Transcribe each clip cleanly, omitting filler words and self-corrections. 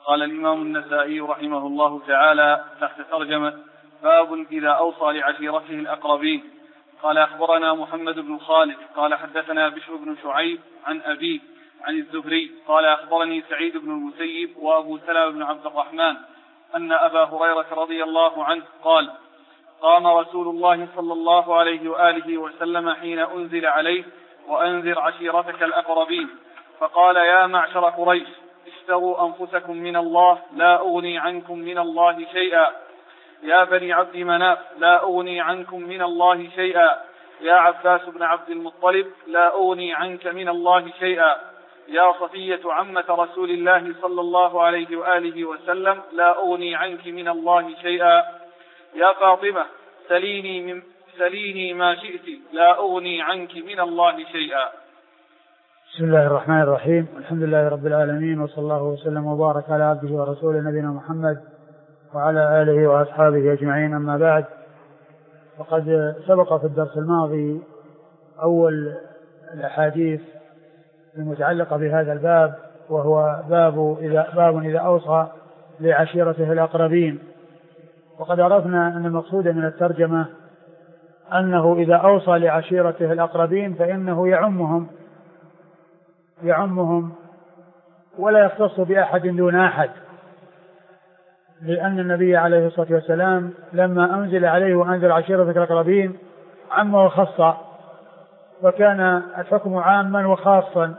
قال الإمام النسائي رحمه الله تعالى تحت ترجمة باب إذا أوصى لعشيرته الأقربين. قال أخبرنا محمد بن خالد قال حدثنا بشر بن شعيب عن أبيه عن الزهري قال أخبرني سعيد بن المسيب وأبو سلمة بن عبد الرحمن أن أبا هريرة رضي الله عنه قال قام رسول الله صلى الله عليه وآله وسلم حين أنزل عليه وأنذر عشيرتك الأقربين فقال يا معشر قريش اشتروا أنفسكم من الله لا أغني عنكم من الله شيئا، يا بني عبد مناف لا أغني عنكم من الله شيئا، يا عباس بن عبد المطلب لا أغني عنك من الله شيئا، يا صفية عمة رسول الله صلى الله عليه وآله وسلم لا أغني عنك من الله شيئا، يا فاطمة سليني ما شئت لا أغني عنك من الله شيئا. بسم الله الرحمن الرحيم، الحمد لله رب العالمين، وصلى الله وسلم وبارك على عبده ورسوله نبينا محمد وعلى آله وأصحابه أجمعين. أما بعد، فقد سبق في الدرس الماضي أول الأحاديث المتعلقة بهذا الباب، وهو باب إذا أوصى لعشيرته الأقربين. وقد عرفنا أن المقصود من الترجمة أنه إذا أوصى لعشيرته الأقربين فإنه يعمهم ولا يختص بأحد دون أحد، لأن النبي عليه الصلاة والسلام لما أنزل عليه وأنزل عشيرتك الأقربين عم وخص، وكان الحكم عاما وخاصا،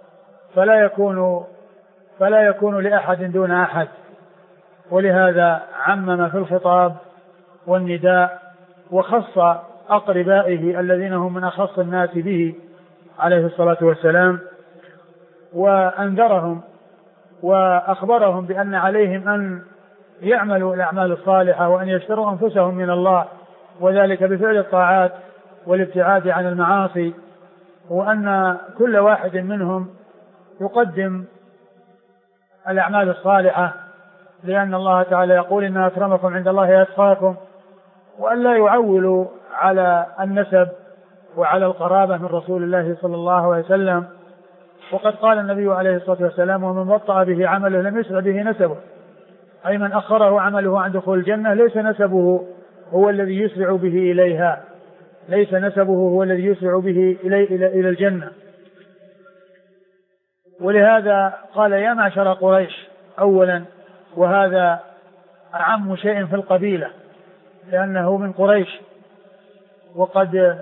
فلا يكون لأحد دون أحد، ولهذا عمم في الخطاب والنداء وخص أقربائه الذين هم من أخص الناس به عليه الصلاة والسلام، وأنذرهم وأخبرهم بأن عليهم أن يعملوا الأعمال الصالحة وأن يشتروا أنفسهم من الله، وذلك بفعل الطاعات والابتعاد عن المعاصي، وأن كل واحد منهم يقدم الأعمال الصالحة، لأن الله تعالى يقول إن أكرمكم عند الله أتقاكم، وأن لا يعولوا على النسب وعلى القرابة من رسول الله صلى الله عليه وسلم. وقد قال النبي عليه الصلاة والسلام ومن بطأ به عمله لم يسرع به نسبه، أي من أخره عمله عن دخول الجنة ليس نسبه هو الذي يسرع به إليها، ليس نسبه هو الذي يسرع به إلى الجنة. ولهذا قال يا معشر قريش أولا، وهذا أعم شيء في القبيلة لأنه من قريش. وقد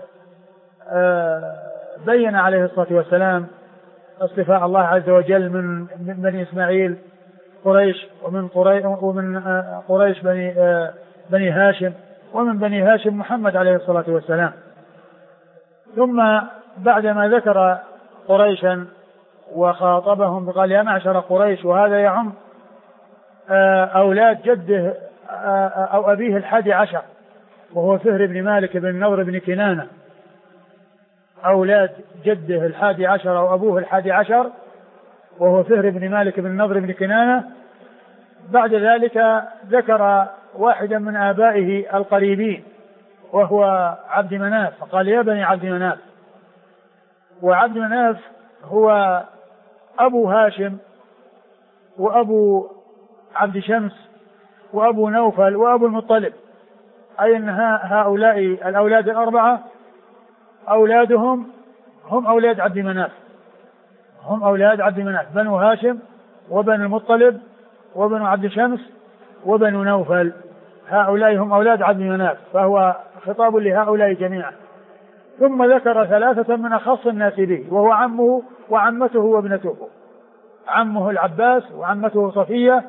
بين عليه الصلاة والسلام اصطفاء الله عز وجل من بني إسماعيل قريش، ومن قريش بني هاشم، ومن بني هاشم محمد عليه الصلاة والسلام. ثم بعدما ذكر قريشا وخاطبهم قال يا معشر قريش، وهذا يعم أولاد جده أو أبيه 11 وهو فهر بن مالك بن نضر بن كنانة، أولاد جده 11 أو أبوه 11 وهو فهر بن مالك بن نضر بن كنانة. بعد ذلك ذكر واحدا من آبائه القريبين وهو عبد مناف، فقال يا بني عبد مناف. وعبد مناف هو أبو هاشم وأبو عبد شمس وأبو نوفل وأبو المطلب، أي أن هؤلاء الأولاد الأربعة أولادهم هم أولاد عبد مناف، هم أولاد عبد مناف، بنو هاشم وبنو المطلب وبنو عبد شمس وبنو نوفل، هؤلاء هم أولاد عبد مناف، فهو خطاب لهؤلاء جميعا. ثم ذكر 3 من أخص الناس به، وهو عمه وعمته وابنته، عمه العباس وعمته صفية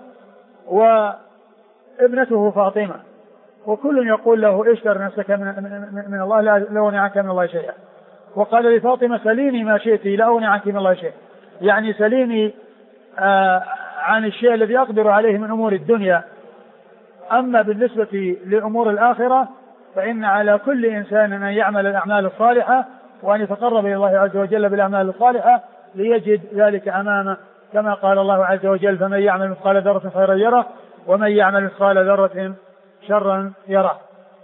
وابنته فاطمة، وكل يقول له اشتر نفسك من الله لا أغني عنك من الله شيئا. وقال لفاطمة سليني ما شئت لا أغني عنك من الله شيئا، يعني سليني عن الشيء الذي أقدر عليه من أمور الدنيا، أما بالنسبة لأمور الآخرة فإن على كل إنسان أن يعمل الأعمال الصالحة وأن يتقرب إلى الله عز وجل بالأعمال الصالحة ليجد ذلك أمامه، كما قال الله عز وجل فمن يعمل مثقال ذرة خيرا يره ومن يعمل مثقال ذرة شرا يره.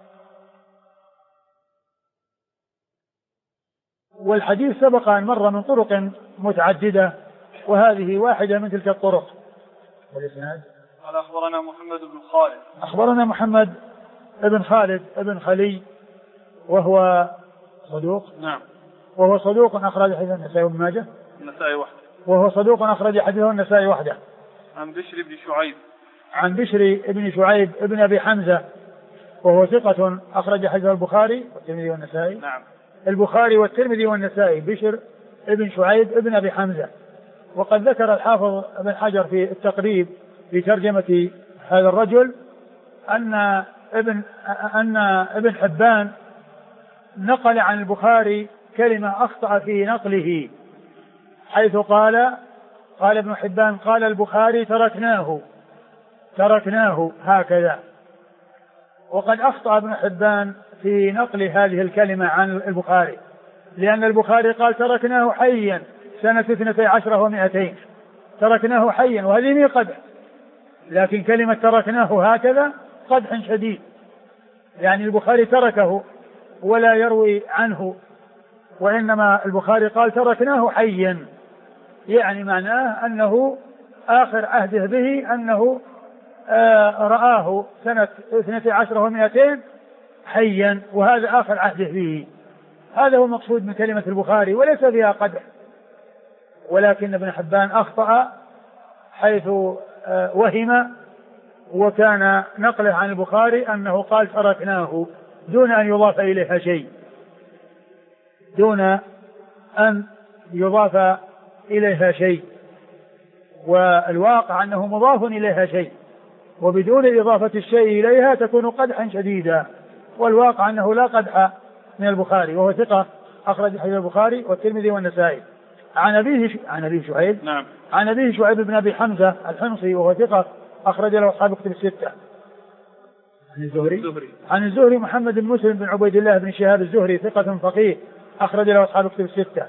والحديث سبق أن مر من طرق متعددة، وهذه واحدة من تلك الطرق. والإسناد. قال أخبرنا محمد بن خالد. أخبرنا محمد بن خالد بن خلي وهو صدوق. نعم. وهو صدوق أخرج حديث النسائي وابن ماجه. النسائي وحده. وهو صدوق أخرج حديثه النسائي وحده. عن بشر بن شعيب. عن بشر بن شعيب ابن أبي حمزة وهو ثقة أخرج حديثه البخاري والترمذي والنسائي. نعم. البخاري والترمذي والنسائي بشر ابن شعيب ابن أبي حمزة. وقد ذكر الحافظ ابن حجر في التقريب في ترجمة هذا الرجل أن ابن حبان نقل عن البخاري كلمة أخطأ في نقله، حيث قال ابن حبان قال البخاري تركناه هكذا. وقد أخطأ ابن حبان في نقل هذه الكلمة عن البخاري، لأن البخاري قال تركناه حيا سنة 12 و200، تركناه حيا وهذه هي قدح، لكن كلمة تركناه هكذا قدح شديد، يعني البخاري تركه ولا يروي عنه، وإنما البخاري قال تركناه حيا، يعني معناه أنه آخر عهده به أنه رآه سنة 12 و200 حيا، وهذا آخر عهده به. هذا هو المقصود من كلمة البخاري وليس فيها قدح، ولكن ابن حبان أخطأ حيث وهم، وكان نقله عن البخاري أنه قال تركناه دون أن يضاف إليها شيء، دون أن يضاف إليها شيء، والواقع أنه مضاف إليها شيء، وبدون إضافة الشيء إليها تكون قدحا شديدا، والواقع أنه لا قدح من البخاري، وهو ثقة أخرج حديث البخاري والترمذي والنسائي. عن أبيه شعيب. نعم. عن أبيه شعيب بن أبي حمزة الحمصي وهو ثقة أخرج له أصحاب كتب الستة. عن الزهري محمد بن مسلم بن عبيد الله بن شهاب الزهري ثقة فقيه أخرج له أصحاب كتب الستة.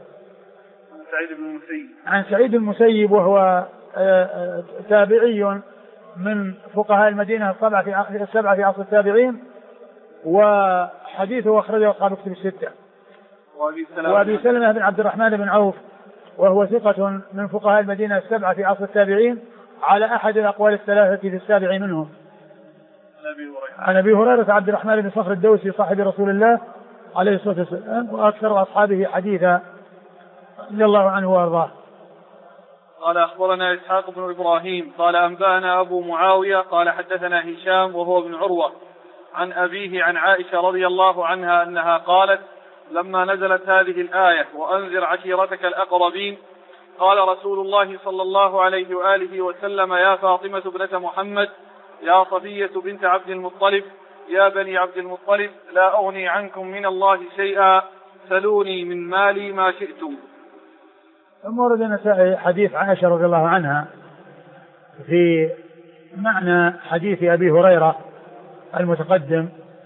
عن سعيد المسيب وهو تابعي من فقهاء المدينة السبعة في عصر التابعين، وحديثه أخرجه أصحاب كتب الستة. وأبي سلمة بن عبد الرحمن بن عوف وهو ثقة من فقهاء المدينة السبعة في عصر التابعين على أحد الأقوال الثلاثة في السابع منهم. عن أبي هريرة عبد الرحمن بن صخر الدوسي صاحب رسول الله عليه الصلاة والسلام وأكثر أصحابه حديثا رضي الله عنه وأرضاه. قال أخبرنا إسحاق بن إبراهيم قال أنبأنا أبو معاوية قال حدثنا هشام وهو ابن عروة عن أبيه عن عائشة رضي الله عنها أنها قالت لما نزلت هذه الآية وأنذر عشيرتك الأقربين قال رسول الله صلى الله عليه وآله وسلم يا فاطمة ابنة محمد يا صفية بنت عبد المطلب يا بني عبد المطلب لا أغني عنكم من الله شيئا سلوني من مالي ما شئتم. ثم ورد النسائي حديث عائشة رضي الله عنها في معنى حديث أبي هريرة المتقدم،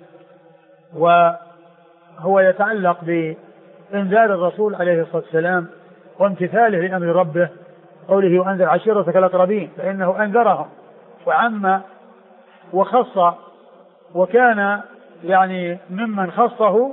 وهو يتعلق بإنذار الرسول عليه الصلاة والسلام وامتثاله لأمر ربه، قوله وأنذر عشيرتك الأقربين، فإنه أنذرهم وعم وخص، وكان يعني ممن خصه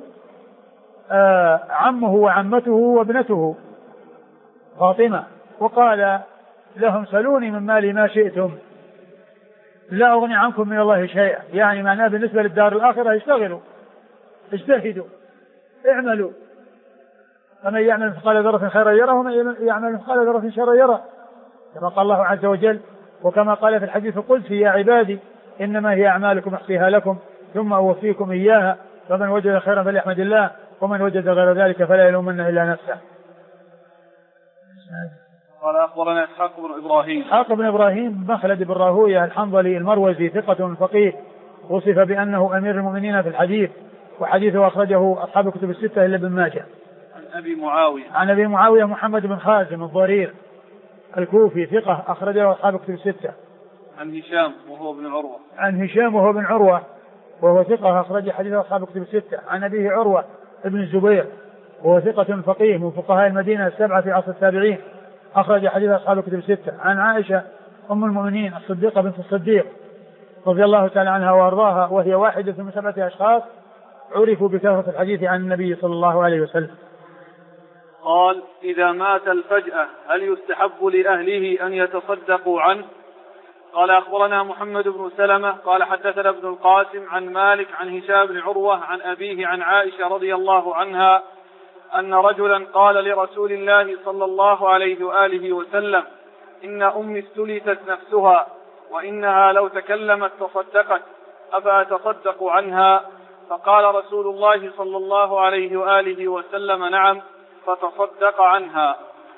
عمه وعمته وابنته فاطمة، وقال لهم سلوني من مالي ما شئتم لا أغني عنكم من الله شيئا، يعني معناه بالنسبة للدار الآخرة اشتغلوا اجتهدوا اعملوا، فمن يعمل مثقال ذرة خيرا يره ومن يعمل مثقال ذرة شرا يره، كما قال الله عز وجل، وكما قال في الحديث القدسي يا عبادي إنما هي أعمالكم أحصيها لكم ثم أوفيكم إياها فمن وجد خيرا فليحمد الله ومن وجد غير ذلك فلا يلومن إلا نفسه. قال أخبرنا إسحاق بن إبراهيم مخلد بن راهويه الحنظلي المروزي ثقة فقيه وصف بأنه أمير المؤمنين في الحديث، وحديثه أخرجه أصحاب الكتب الستة إلا ابن ماجه. عن أبي معاوية محمد بن خازم الضرير الكوفي ثقة أخرجه أصحاب الكتب الستة. عن هشام وهو ابن عروة وهو ثقة أخرج حديث أصحاب الكتب الستة. عن أبيه عروة ابن الزبير وهو ثقة فقيه من فقهاء المدينة السبعة في عصر التابعين أخرج حديث أصحاب الكتب الستة. عن عائشة أم المؤمنين الصديقة بنت الصديق رضي الله تعالى عنها وأرضاها، وهي واحدة من 7 أشخاص عرفوا بكثرة الحديث عن النبي صلى الله عليه وسلم. قال إذا مات الفجأة هل يستحب لأهله أن يتصدقوا عنه؟ قال أخبرنا محمد بن سلمة قال حدثنا ابن القاسم عن مالك عن هشام بن عروة عن أبيه عن عائشة رضي الله عنها أن رجلا قال لرسول الله صلى الله عليه وآله وسلم: إن أمي استلتت نفسها وإنها لو تكلمت تصدقت، أفأتصدق عنها؟ فقال رسول الله صلى الله عليه وآله وسلم: نعم، فتصدق عنها.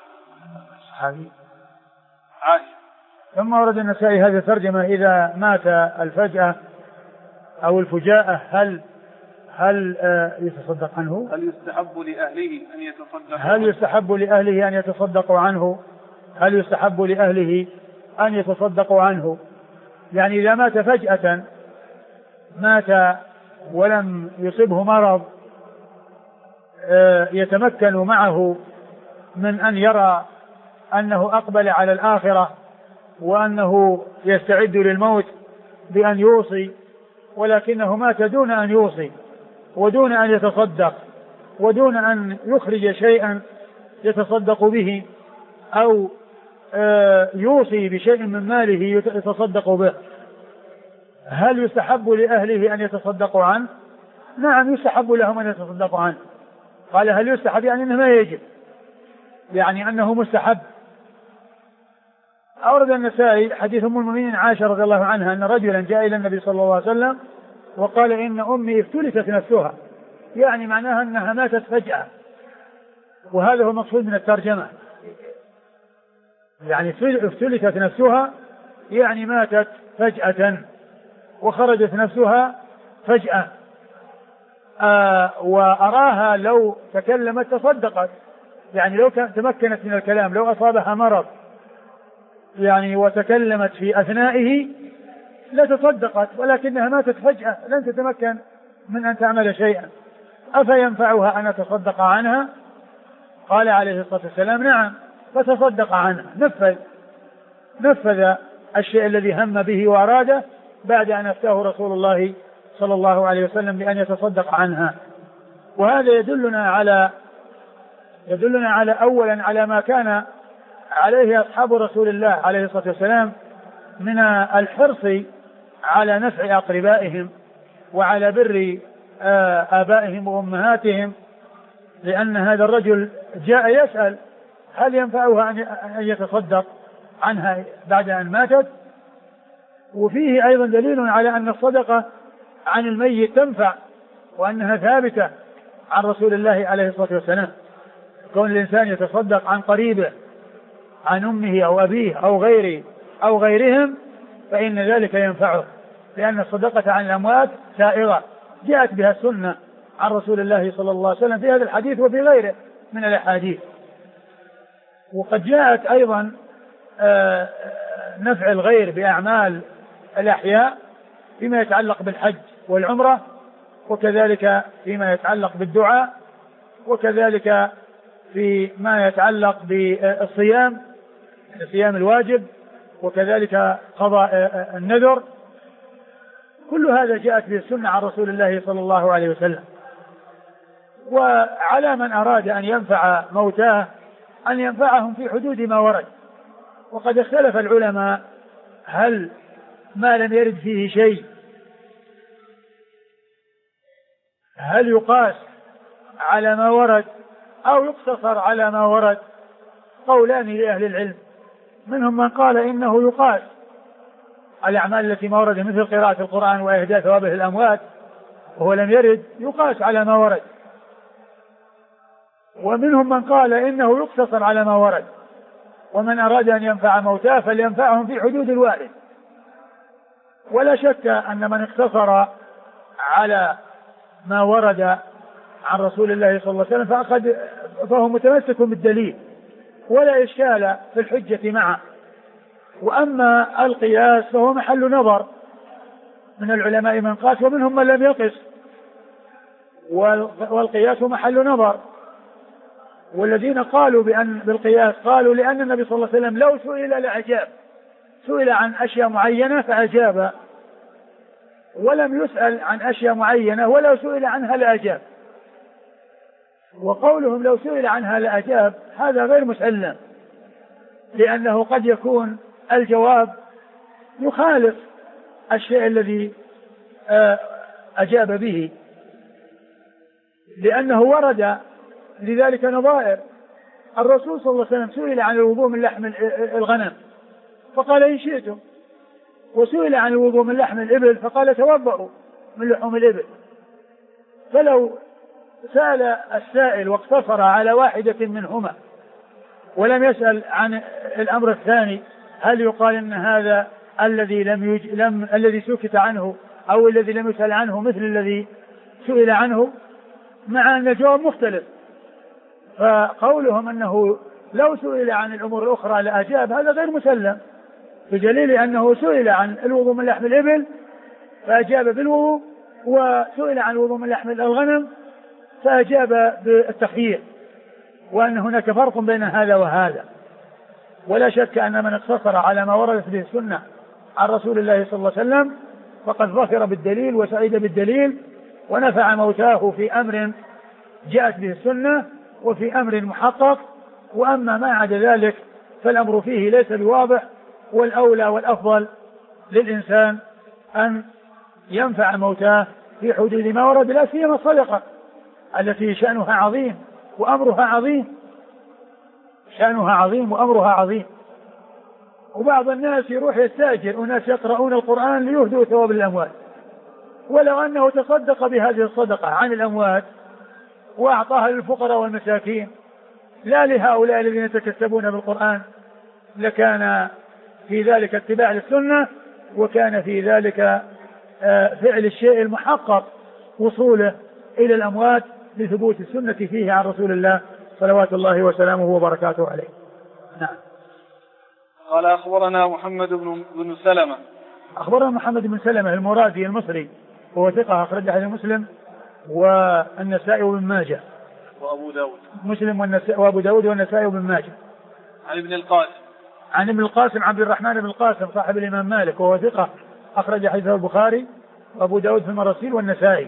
عائشة. ثم ورد النسائي هذه الترجمة: إذا مات الفجأة أو الفجاءة هل يتصدق عنه؟ هل يستحب لأهله أن يتصدقوا؟ هل يستحب لأهله أن يتصدقوا عنه؟ هل يستحب لأهله أن يتصدقوا عنه؟ يعني إذا مات فجأة، مات ولم يصبه مرض يتمكن معه من أن يرى أنه أقبل على الآخرة وأنه يستعد للموت بأن يوصي، ولكنه مات دون أن يوصي ودون أن يتصدق ودون أن يخرج شيئا يتصدق به أو يوصي بشيء من ماله يتصدق به، هل يستحب لأهله أن يتصدقوا عنه؟ نعم، يستحب لهم أن يتصدقوا عنه. قال هل يستحب؟ يعني أنه ما يجب، يعني أنه مستحب. أورد النسائي حديث أم المؤمنين عائشة رضي الله عنها أن رجلا جاء إلى النبي صلى الله عليه وسلم وقال: إن أمي افتلتت نفسها، يعني معناها أنها ماتت فجأة، وهذا هو المقصود من الترجمة، يعني افتلتت نفسها يعني ماتت فجأة وخرجت نفسها فجأة، وأراها لو تكلمت تصدقت، يعني لو تمكنت من الكلام، لو أصابها مرض يعني وتكلمت في أثنائه لتصدقت، ولكنها ماتت فجأة لن تتمكن من أن تعمل شيئا، أفينفعها أن أتصدق عنها؟ قال عليه الصلاة والسلام: نعم، فتصدق عنها، نفذ الشيء الذي هم به وأراده بعد أن أفتاه رسول الله صلى الله عليه وسلم بأن يتصدق عنها. وهذا يدلنا على أولا على ما كان عليه أصحاب رسول الله عليه الصلاة والسلام من الحرص على نفع أقربائهم وعلى بر آبائهم وأمهاتهم، لأن هذا الرجل جاء يسأل هل ينفعها أن يتصدق عنها بعد أن ماتت. وفيه أيضا دليل على أن الصدقة عن الميت تنفع وأنها ثابتة عن رسول الله عليه الصلاة والسلام. كون الإنسان يتصدق عن قريبه، عن أمه أو أبيه أو غيرهم، فإن ذلك ينفعه، لأن الصدقة عن الأموات سائغة جاءت بها السنة عن رسول الله صلى الله عليه وسلم في هذا الحديث وفي غيره من الأحاديث. وقد جاءت أيضا نفع الغير بأعمال الأحياء فيما يتعلق بالحج والعمرة، وكذلك فيما يتعلق بالدعاء، وكذلك فيما يتعلق بالصيام، الصيام الواجب، وكذلك قضاء النذر. كل هذا جاءت به السنة عن رسول الله صلى الله عليه وسلم. وعلى من أراد أن ينفع موتاه أن ينفعهم في حدود ما ورد. وقد اختلف العلماء هل ما لم يرد فيه شيء هل يقاس على ما ورد أو يقتصر على ما ورد؟ قولان لأهل العلم، منهم من قال إنه يقاس الأعمال التي ما ورد مثل قراءة القرآن وإهداء ثوابه الأموات وهو لم يرد، يقاس على ما ورد. ومنهم من قال إنه يقتصر على ما ورد، ومن أراد أن ينفع موتاه فلينفعهم في حدود الوارد. ولا شك أن من اقتصر على ما ورد عن رسول الله صلى الله عليه وسلم فهو متمسك بالدليل ولا إشكال في الحجة معه. وأما القياس فهو محل نظر من العلماء من قاس ومنهم من لم يقس، والقياس محل نظر. والذين قالوا بالقياس قالوا لأن النبي صلى الله عليه وسلم لو سئل لأجاب، سئل عن أشياء معينة فأجاب، ولم يسأل عن أشياء معينة ولو سئل عنها لأجاب. وقولهم لو سئل عنها لأجاب هذا غير مسلم، لأنه قد يكون الجواب يخالف الشيء الذي أجاب به، لأنه ورد لذلك نظائر. الرسول صلى الله عليه وسلم سئل عن الوضوء من لحم الغنم فقال إن شئتم، وسئل عن الوضوء من لحم الإبل فقال توضؤوا من لحوم الإبل. فلو سأل السائل واقتصر على واحدة منهما ولم يسأل عن الأمر الثاني، هل يقال أن هذا الذي سكت عنه أو الذي لم يسأل عنه مثل الذي سئل عنه، مع أن الجواب مختلف؟ فقولهم أنه لو سئل عن الأمور الأخرى لأجاب هذا غير مسلم، بدليل أنه سئل عن الوضوء من لحم الإبل فأجاب بالوضوء، وسئل عن الوضوء من لحم الغنم فأجاب بالتخيير، وأن هناك فرق بين هذا وهذا. ولا شك أن من اقتصر على ما وردت به السنة عن رسول الله صلى الله عليه وسلم فقد ظفر بالدليل وسعيد بالدليل ونفع موتاه في أمر جاءت به السنة وفي أمر محقق. وأما ما عدا ذلك فالأمر فيه ليس بواضح، والأولى والأفضل للإنسان أن ينفع موتاه في حدود ما ورد، لا سيما الصدقة التي شأنها عظيم وأمرها عظيم، شأنها عظيم وأمرها عظيم. وبعض الناس يروح يستأجر وناس يقرؤون القرآن ليهدوا ثواب الأموات، ولو أنه تصدق بهذه الصدقة عن الأموات وأعطاها للفقراء والمساكين لا لهؤلاء الذين يتكسبون بالقرآن لكان في ذلك اتباع للسنة، وكان في ذلك فعل الشيء المحقق وصوله إلى الأموات لثبوت السنة فيه عن رسول الله صلوات الله وسلامه وبركاته عليه. نعم. قال أخبرنا محمد بن سلمة. أخبرنا محمد بن سلمة المرادي المصري وهو ثقة أخرج حديث مسلم والنسائي وابن ماجه وأبو داود. مسلم وأبو داود والنسائي وابن ماجه. عن ابن القاسم. عن ابن القاسم عبد الرحمن بن القاسم صاحب الإمام مالك وهو ثقة أخرج حديثه البخاري وأبو داود في المراسيل والنسائي.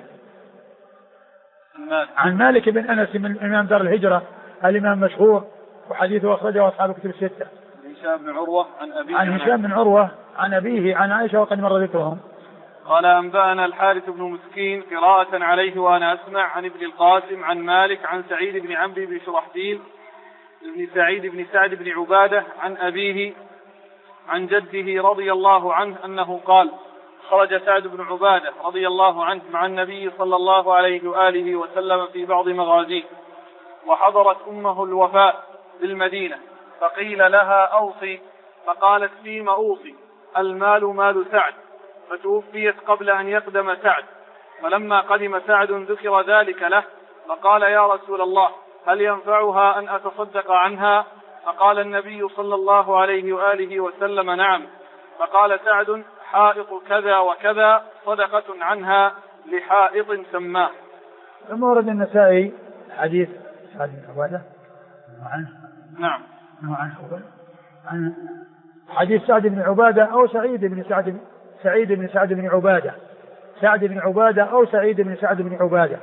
عن مالك بن أنس من إمام دار الهجرة الإمام مشهور وحديثه أخرجه أصحاب كتب الستة. هشام بن عروة عن أبيه. عن هشام بن عروة عن أبيه عن عائشة وقد مر ذكرهم. قال أنبأنا الحارث بن مسكين قراءة عليه وأنا أسمع عن ابن القاسم عن مالك عن سعيد بن عمرو بن شرحبيل بن سعيد بن سعد بن عبادة عن أبيه عن جده رضي الله عنه أنه قال خرج سعد بن عبادة رضي الله عنه مع النبي صلى الله عليه وآله وسلم في بعض مغازيه، وحضرت أمه الوفاة بالمدينة، فقيل لها أوصي، فقالت فيما أوصي؟ المال مال سعد، فتوفيت قبل أن يقدم سعد. فلما قدم سعد ذكر ذلك له، فقال يا رسول الله هل ينفعها أن أتصدق عنها؟ فقال النبي صلى الله عليه وآله وسلم نعم. فقال سعد حائط كذا وكذا صدقة عنها لحائط سماه. ثم ورد النسائي حديث سعد بن عبادة نعم عن حديث سعد بن عبادة أو سعيد بن سعد بن عبادة، سعد بن عبادة أو سعيد بن سعد بن عبادة،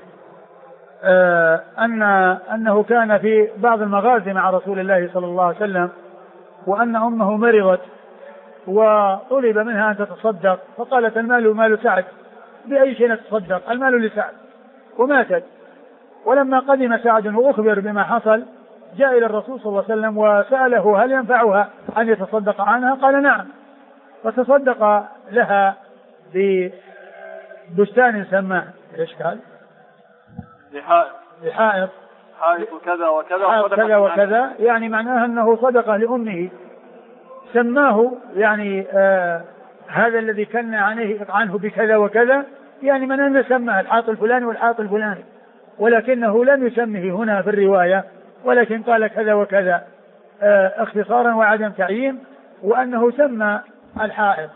أنه كان في بعض المغازي مع رسول الله صلى الله عليه وسلم، وأن أمه مرضت وطلب منها أن تتصدق، فقالت المال مال سعد، بأي شيء نتصدق؟ المال لسعد، وماتت. ولما قدم سعد وأخبر بما حصل جاء إلى الرسول صلى الله عليه وسلم وسأله هل ينفعها أن يتصدق عنها؟ قال نعم. فتصدق لها ببستان سماه. إيش قال؟ لحائط كذا وكذا كذا وكذا، يعني معناها أنه صدقة لأمه سماه، يعني هذا الذي كان عنه بكذا وكذا، يعني من أن سماه الحائط الفلاني والحائط الفلاني، ولكنه لم يسمه هنا في الرواية، ولكن قال كذا وكذا اختصارا وعدم تعيين، وأنه سمى الحائط.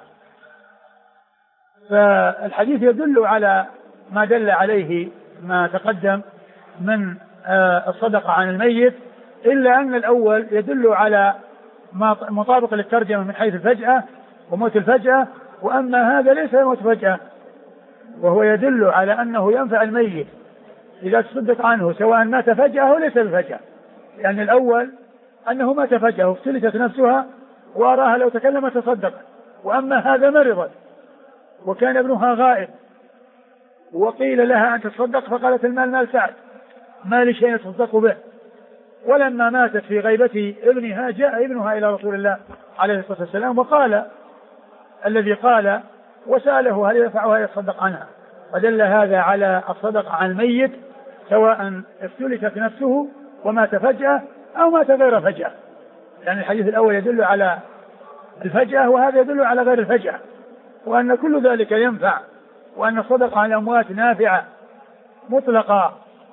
فالحديث يدل على ما دل عليه ما تقدم من الصدقة عن الميت، إلا أن الأول يدل على مطابق للترجمة من حيث الفجأة وموت الفجأة، وأما هذا ليس موت فجأة، وهو يدل على أنه ينفع الميت إذا تصدق عنه سواء مات فجأة أو ليس بفجأة، لأن يعني الأول أنه مات فجأة وافتلتت نفسها وأراها لو تكلم تصدق، وأما هذا مرضت وكان ابنها غائب وقيل لها أن تصدق فقالت المال مال سعد ما لي شيء يتصدق به. ولما ماتت في غيبة ابنها جاء ابنها إلى رسول الله عليه الصلاة والسلام وقال الذي قال وسأله هل ينفعها يتصدق عنها. فدل هذا على الصدقة عن الميت سواء افتلتت نفسه ومات فجأة أو مات غير فجأة. يعني الحديث الأول يدل على الفجأة وهذا يدل على غير الفجأة وأن كل ذلك ينفع وأن الصدقة عن الأموات نافعة مطلقة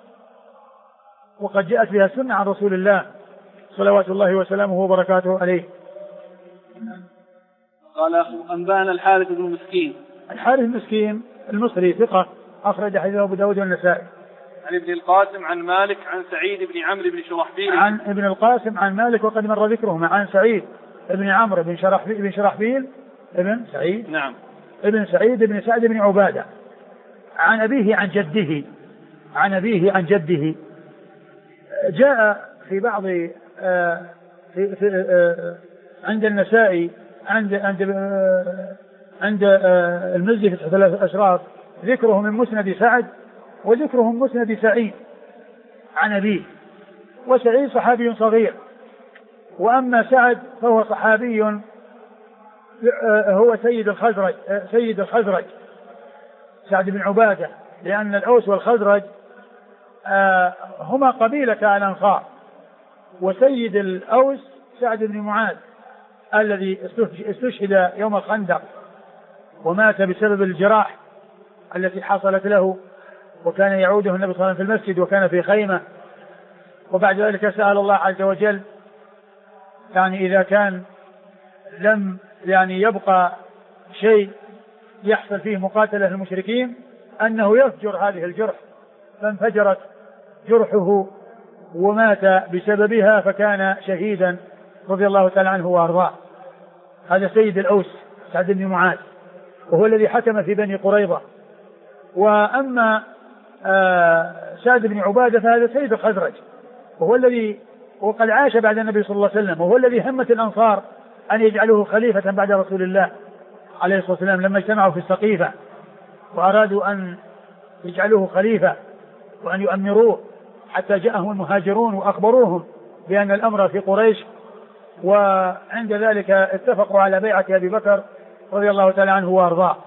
وقد جاءت بها السنة عن رسول الله صلوات الله وسلامه وبركاته عليه. قال أنبانا الحارث بن مسكين. الحارث المسكين المصري ثقة أخرج حديثه أبو داود والنسائي. عن ابن القاسم عن مالك عن سعيد بن عمرو بن شرحبيل. عن ابن القاسم عن مالك وقد مر ذكرهما عن سعيد بن عمرو بن شرحبيل ابن سعيد نعم ابن سعيد بن سعد بن عبادة عن أبيه عن جده جاء في بعض عند النسائي عند المزي في ثلاث أشراف ذكره من مسند سعد وذكره من مسند سعيد عن أبيه. وسعيد صحابي صغير وأما سعد فهو صحابي هو سيد الخزرج سعد بن عبادة لأن الأوس والخزرج هما قبيلة الأنصار وسيد الأوس سعد بن معاذ الذي استشهد يوم الخندق ومات بسبب الجراح التي حصلت له وكان يعوده النبي صلى الله عليه وسلم في المسجد وكان في خيمة وبعد ذلك سأل الله عز وجل يعني إذا كان لم يعني يبقى شيء يحصل فيه مقاتلة المشركين أنه يفجر هذه الجرح فانفجرت جرحه ومات بسببها فكان شهيدا رضي الله تعالى عنه وأرضاه. هذا سيد الأوس سعد بن معاذ وهو الذي حكم في بني قريظة. وأما سعد بن عبادة فهذا سيد الخزرج وهو الذي وقد عاش بعد النبي صلى الله عليه وسلم وهو الذي همت الأنصار أن يجعلوه خليفة بعد رسول الله عليه الصلاة والسلام لما اجتمعوا في السقيفة وأرادوا أن يجعلوه خليفة وأن يؤمروه حتى جاءهم المهاجرون وأخبروهم بأن الأمر في قريش وعند ذلك اتفقوا على بيعة أبي بكر رضي الله تعالى عنه وأرضاه.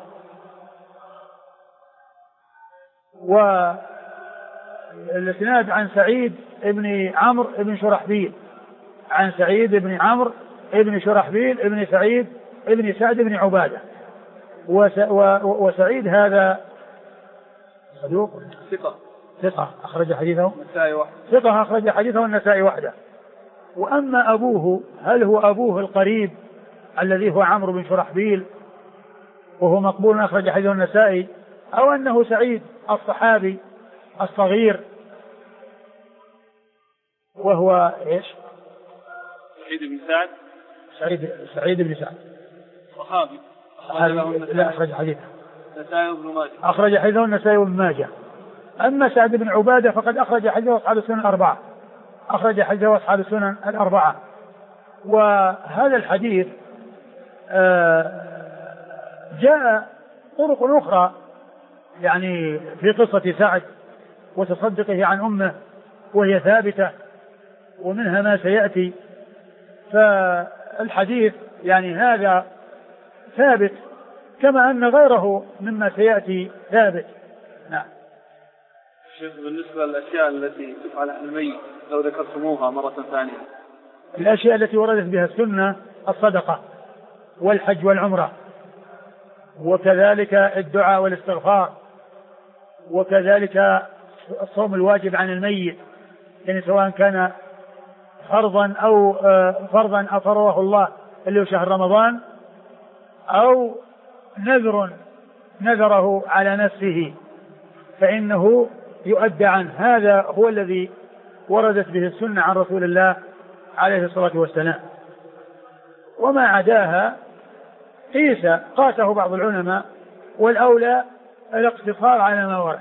والاسناد عن سعيد بن عمرو بن شرحبيل عن سعيد بن عمرو بن شرحبيل بن سعيد بن سعد بن عبادة وسعيد هذا صدوق ثقة أخرج حديثه ثقة أخرج حديثه النسائي وحده. وأما أبوه هل هو أبوه القريب الذي هو عمرو بن شرحبيل وهو مقبول أخرج حديثه النسائي أو أنه سعيد الصحابي الصغير وهو إيش سعيد بن سعد سعيد بن سعد صحابي لا أخرج حديثه النسائي وابن ماجه أخرج حديثه النسائي وابن ماجه. أما سعد بن عبادة فقد أخرج حديثه أصحاب السنن الأربعة وهذا الحديث جاء طرق أخرى يعني في قصة سعد وتصدقه عن أمه وهي ثابتة ومنها ما سيأتي. فالحديث يعني هذا ثابت كما أن غيره مما سيأتي ثابت. نعم. شيخ بالنسبة للأشياء التي تفعل عن الميت لو ذكرتموها مرة ثانية. الأشياء التي وردت بها السنة الصدقة والحج والعمرة وكذلك الدعاء والاستغفار وكذلك الصوم الواجب عن الميت يعني سواء كان فرضا أو فرضه الله اللي هو شهر رمضان أو نذره على نفسه فإنه يؤدى عنه. هذا هو الذي وردت به السنة عن رسول الله عليه الصلاة والسلام. وما عداها قاسه بعض العلماء والأولى الاقتصار على ما ورد.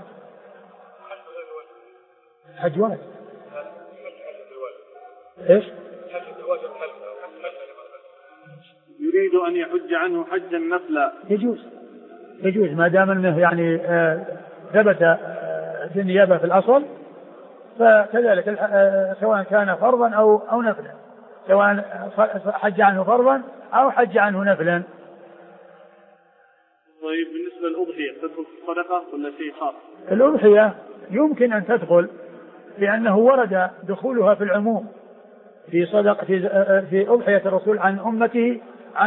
حج ورد ايش؟ يريد أن يحج عنه حجا نفلا. يجوز ما دام أنه يعني ثبت في النيابة في الأصل، فكذلك سواء كان فرضا أو نفلا، سواء حج عنه فرضا أو حج عنه نفلا. طيب بالنسبة للأضحية تدخل في الصدقة ولا شيء خاص؟ الأضحية يمكن أن تدخل، لأنه ورد دخولها في العموم في صدق في أضحية الرسول عن أمته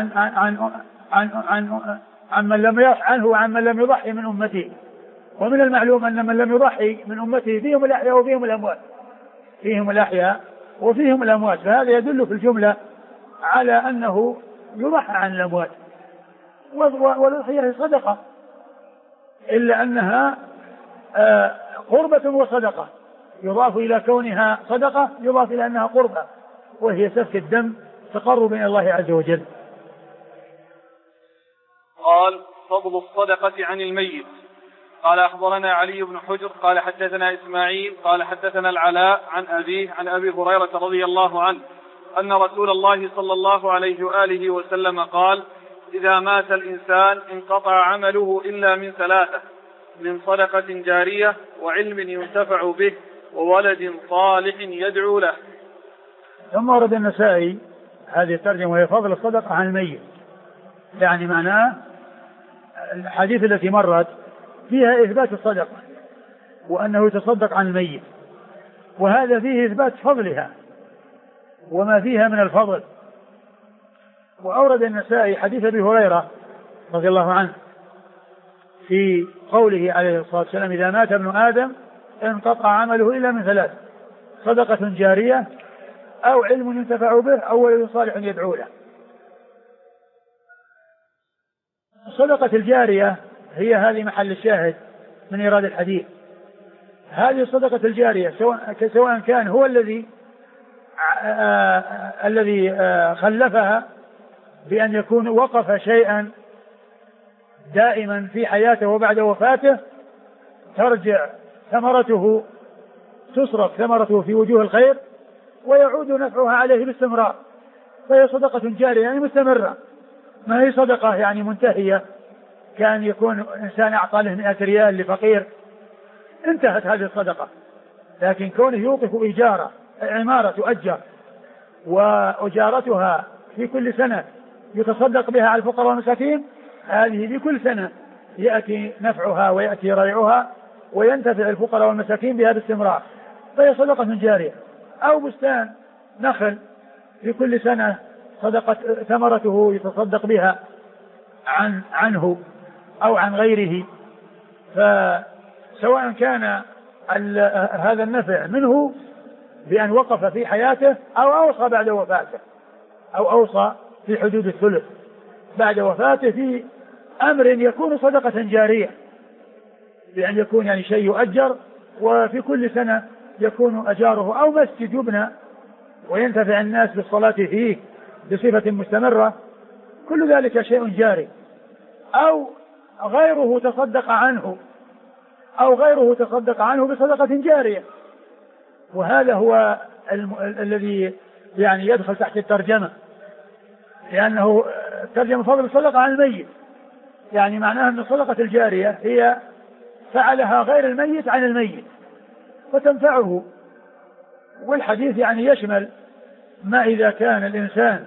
عن من لم يضح عنه وعن من لم يضحي من أمته. ومن المعلوم أن من لم يضحي من أمته فيهم الأحياء وفيهم الأموات، فيهم الأحياء وفيهم الأموات، فهذا يدل في الجملة على أنه يضحى عن الأموات. والأضحية صدقة، إلا أنها قربة وصدقة، يضاف إلى كونها صدقة يضاف إلى أنها قربة، وهي سفك الدم تقرب إلى الله عز وجل. قال فضل الصدقة عن الميت. قال أخبرنا علي بن حجر قال حدثنا إسماعيل قال حدثنا العلاء عن أبيه عن أبي هريرة رضي الله عنه أن رسول الله صلى الله عليه وآله وسلم قال: إذا مات الإنسان انقطع عمله إلا من ثلاثة: من صدقة جارية وعلم ينتفع به وولد صالح يدعو له. ثم ورد النسائي هذه الترجمة وهي فضل الصدقة عن الميت، يعني معناه الحديث التي مرت فيها إثبات الصدقة وأنه يتصدق عن الميت، وهذا فيه إثبات فضلها وما فيها من الفضل. وأورد النسائي حديث أبي هريرة رضي الله عنه في قوله عليه الصلاة والسلام: إذا مات ابن آدم انقطع عمله إلا من ثلاث: صدقة جارية أو علم ينتفع به أو ولد صالح يدعو له. الصدقة الجارية هي هذه محل الشاهد من إيراد الحديث. هذه الصدقة الجارية سواء كان هو الذي خلفها بأن يكون وقف شيئا دائما في حياته وبعد وفاته ترجع ثمرته، تصرف ثمرته في وجوه الخير ويعود نفعها عليه باستمرار، فهي صدقة جارية يعني مستمرة، ما هي صدقة يعني منتهية، كان يكون إنسان أعطى له 100 ريال لفقير انتهت هذه الصدقة. لكن كونه يوقف إجارة، عمارة تؤجر وأجارتها في كل سنة يتصدق بها على الفقراء والمساكين، هذه في كل سنة يأتي نفعها ويأتي ريعها وينتفع الفقراء والمساكين بها باستمرار، فهي صدقة جارية. أو بستان نخل في كل سنة صدقة ثمرته يتصدق بها عنه أو عن غيره، فسواء كان هذا النفع منه بأن وقف في حياته أو أوصى بعد وفاته، أو أوصى في حدود الثلث بعد وفاته في أمر يكون صدقة جارية، بأن يكون يعني شيء يؤجر وفي كل سنة يكون أجاره، أو مسجد يبنى وينتفع الناس بالصلاة فيه بصفة مستمرة، كل ذلك شيء جاري. أو غيره تصدق عنه بصدقة جارية، وهذا هو الذي يعني يدخل تحت الترجمة، لأنه ترجمة فضل الصدقة عن الميت، يعني معناها أن الصدقة الجارية هي فعلها غير الميت عن الميت فتنفعه. والحديث يعني يشمل ما إذا كان الإنسان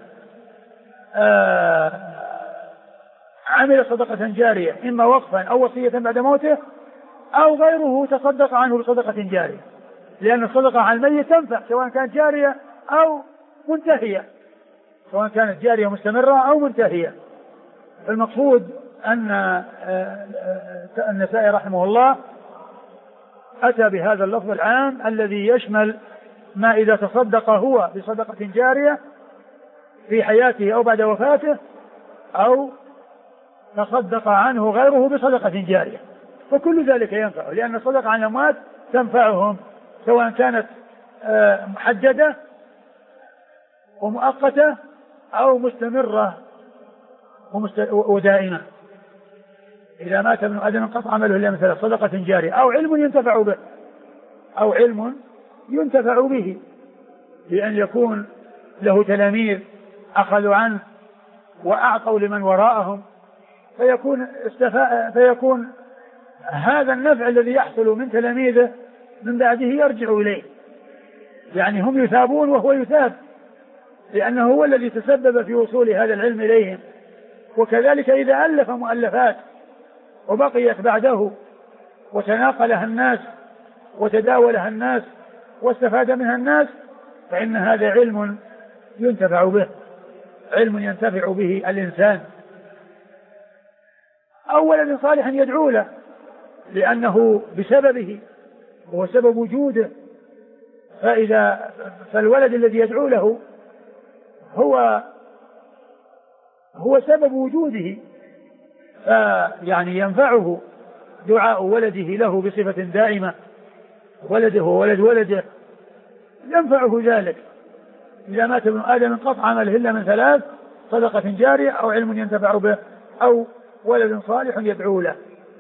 عمل صدقة جارية إما وقفا أو وصية بعد موته، أو غيره تصدق عنه بصدقة جارية، لأن الصدقة عن الميت تنفع سواء كانت جارية أو منتهية، سواء كانت جارية مستمرة أو منتهية. المقصود أن النسائي رحمه الله أتى بهذا اللفظ العام الذي يشمل ما إذا تصدق هو بصدقة جارية في حياته أو بعد وفاته، أو تصدق عنه غيره بصدقة جارية، فكل ذلك ينفع، لأن الصدقة عن الأموات تنفعهم سواء كانت محددة ومؤقتة أو مستمرة ودائمة. إذا مات ابن آدم انقطع عمله إلا من ثلاث: صدقة جارية أو علم ينتفع به، بأن يكون له تلاميذ أخذوا عنه وأعطوا لمن وراءهم، فيكون هذا النفع الذي يحصل من تلاميذه من بعده يرجع إليه، يعني هم يثابون وهو يثاب، لأنه هو الذي تسبب في وصول هذا العلم إليهم. وكذلك إذا ألف مؤلفات وبقيت بعده وتناقلها الناس وتداولها الناس واستفاد منها الناس، فإن هذا علم ينتفع به، علم ينتفع به الإنسان. أو ولد صالح يدعو له، لأنه بسببه هو سبب وجوده، فالولد الذي يدعو له هو سبب وجوده، يعني ينفعه دعاء ولده له بصفة دائمة، ولده وولد ولده ينفعه ذلك. إذا مات ابن آدم انقطع عمله إلا من ثلاث: صدقة جارية أو علم ينتفع به أو ولد صالح يدعو له.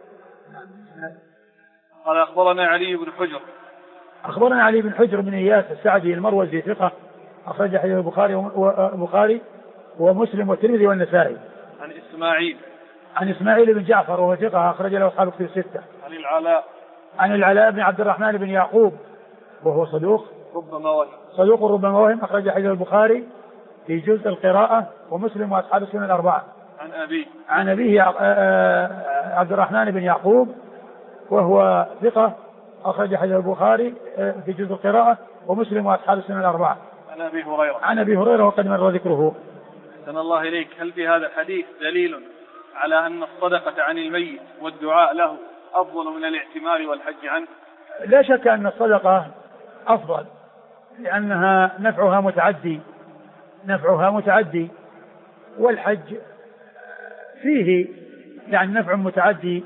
قال أخبرنا علي بن حجر. أخبرنا علي بن حجر بن إياس السعدي المروزي ثقة، أخرج حديث البخاري ومسلم والترمذي والنسائي. عن إسماعيل بن جعفر وهو ثقة، أخرج له أصحاب الكتب الستة. عن العلاء بن عبد الرحمن بن يعقوب وهو صدوق ربما وهم، أخرج حديث البخاري في جزء القراءة ومسلم وأصحاب السنن الأربعة. عن أبيه عبد الرحمن بن يعقوب وهو ثقة، أخرج حديث البخاري في جزء القراءة ومسلم وأصحاب السنن الأربعة. عن أبي هريرة وقد مر ذكره. أحسن الله إليك. هل في هذا الحديث دليل على أن الصدقة عن الميت والدعاء له أفضل من الاعتمار والحج عنه؟ لا شك أن الصدقة أفضل، لأنها نفعها متعدي، والحج فيه يعني نفع متعدي،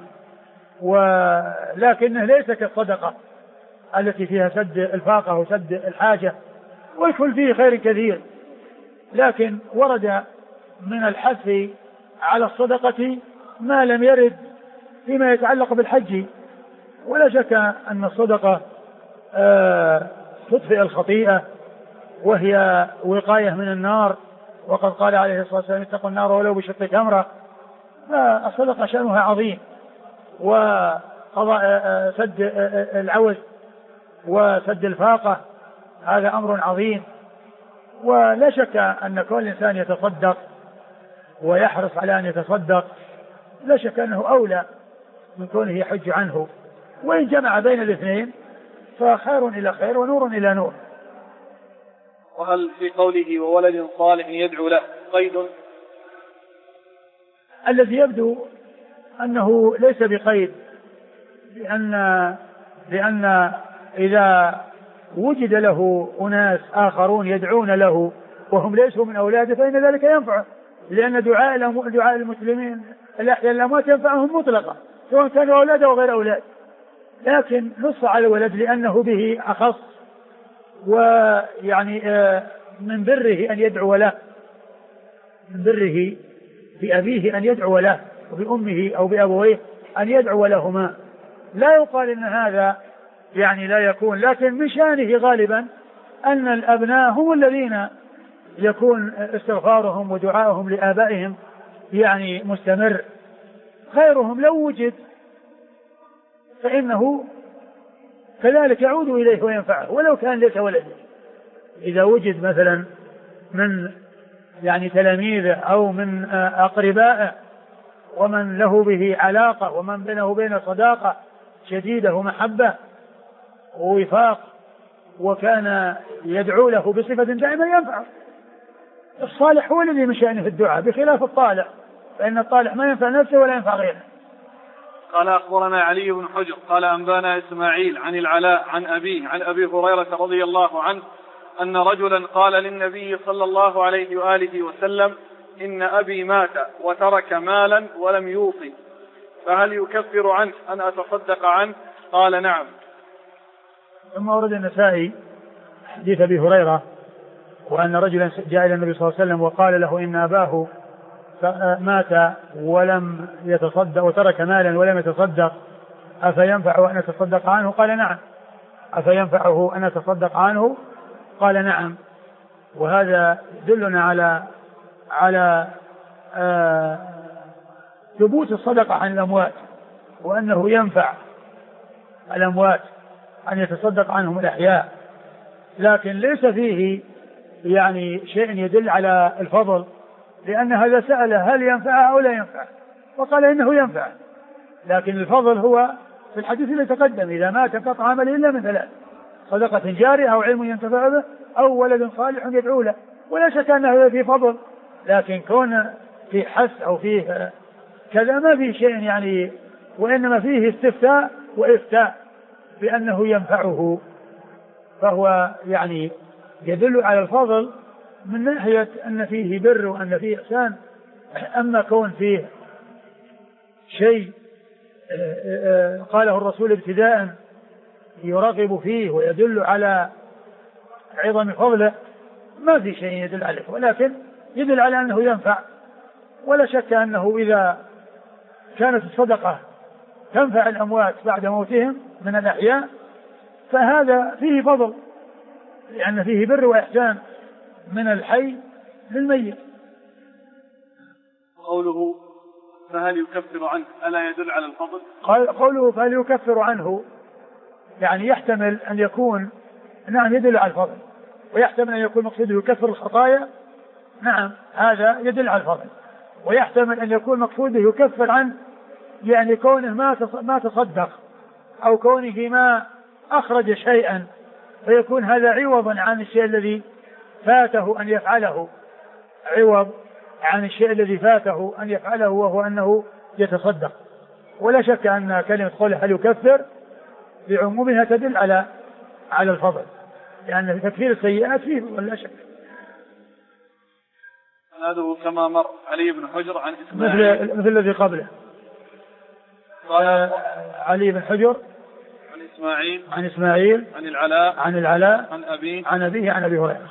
ولكنه ليس كالصدقة التي فيها سد الفاقة وسد الحاجة، والكل فيه خير كثير. لكن ورد من الحث على الصدقة ما لم يرد فيما يتعلق بالحج. ولا شك أن الصدقة تطفئ الخطيئة وهي وقاية من النار، وقد قال عليه الصلاة والسلام: اتقوا النار ولو بشق تمرة. فالصدقة شأنها عظيم، وقضاء سد العوز وسد الفاقة هذا أمر عظيم. ولا شك أن كل إنسان يتصدق ويحرص على أن يتصدق لا شك أنه أولى من كونه يحج عنه، وإن جمع بين الاثنين فخير إلى خير ونور إلى نور. وهل في قوله وولد صالح يدعو له قيد؟ الذي يبدو أنه ليس بقيد، لأن إذا وجد له أناس آخرون يدعون له وهم ليسوا من أولاده فإن ذلك ينفعه، لأن دعاء المسلمين الأحياء الأموات ينفعهم مطلقا سواء كانوا أولاد أو غير أولاد، لكن نص على الولد لأنه به أخص، ويعني من بره أن يدعو له، من بره بأبيه أن يدعو له وبأمه أو بأبويه أن يدعو لهما. لا يقال إن هذا يعني لا يكون، لكن من شأنه غالبا أن الأبناء هم الذين يكون استغفارهم ودعائهم لآبائهم يعني مستمر، غيرهم لو وجد فإنه كذلك يعود إليه وينفعه ولو كان ليس ولده. إذا وجد مثلا من يعني تلاميذه أو من أقربائه ومن له به علاقة ومن بينه وبين صداقة شديدة ومحبة ووفاق وكان يدعو له بصفة دائمة ينفعه. الصالح هو الذي من شأنه في الدعاء بخلاف الطالح، فإن الطالح ما ينفع نفسه ولا ينفع غيره. قال أخبرنا علي بن حجر قال أنبانا إسماعيل عن العلاء عن أبيه عن أبي هريرة رضي الله عنه أن رجلا قال للنبي صلى الله عليه وآله وسلم: إن أبي مات وترك مالا ولم يوصي، فهل يكفر عنه أن أتصدق عنه؟ قال: نعم. ثم ورد النسائي حديث أبي هريرة وأن رجلا جاء إلى النبي صلى الله عليه وسلم وقال له: إن أباه مات ولم يتصدق وترك مالا ولم يتصدق، أفينفعه أن أتصدق عنه؟ قال: نعم. أفينفعه أن أتصدق عنه؟ قال: نعم. وهذا يدلنا على ثبوت الصدقة عن الأموات، وأنه ينفع الأموات أن يتصدق عنهم الأحياء، لكن ليس فيه يعني شيء يدل على الفضل، لأن هذا سأل هل ينفع أو لا ينفع، وقال إنه ينفع، لكن الفضل هو في الحديث اللي تقدم: إذا مات قطع عمل إلا من ثلاث: صدقة جارية أو علم ينتفع به أو ولد صالح يدعو له. ولا شك أنه فيه فضل، لكن كون في حث أو فيه كذا ما فيه شيء يعني، وإنما فيه استفتاء وإفتاء بأنه ينفعه، فهو يعني يدل على الفضل من ناحية أن فيه بر وأن فيه إحسان. أما كون فيه شيء قاله الرسول ابتداء يرغب فيه ويدل على عظم فضله، ما في شيء يدل عليه، ولكن يدل على أنه ينفع. ولا شك أنه إذا كانت الصدقة تنفع الأموات بعد موتهم من الأحياء فهذا فيه فضل، لأن فيه بر وإحسان من الحي للميت. قوله فهل يكفر عنه ألا يدل على الفضل؟ قوله فهل يكفر عنه يعني يحتمل أن يكون نعم يدل على الفضل، ويحتمل أن يكون مقصوده يكفر الخطايا، نعم هذا يدل على الفضل، ويحتمل أن يكون مقصوده يكفر عنه يعني كونه ما تصدق أو كونه ما أخرج شيئا، فيكون هذا عوضا عن الشيء الذي فاته أن يفعله، عوض عن الشيء الذي فاته أن يفعله، وهو أنه يتصدق. ولا شك أن كلمة قوله هل يكفر بعمومها تدل على الفضل، لأن يعني تكفير السيئات فيه ولا شك. هذا كما مر علي بن حجر عن إسماعيل مثل الذي قبله، علي بن حجر عن إسماعيل عن العلاء عن أبيه عن أبي هريرة.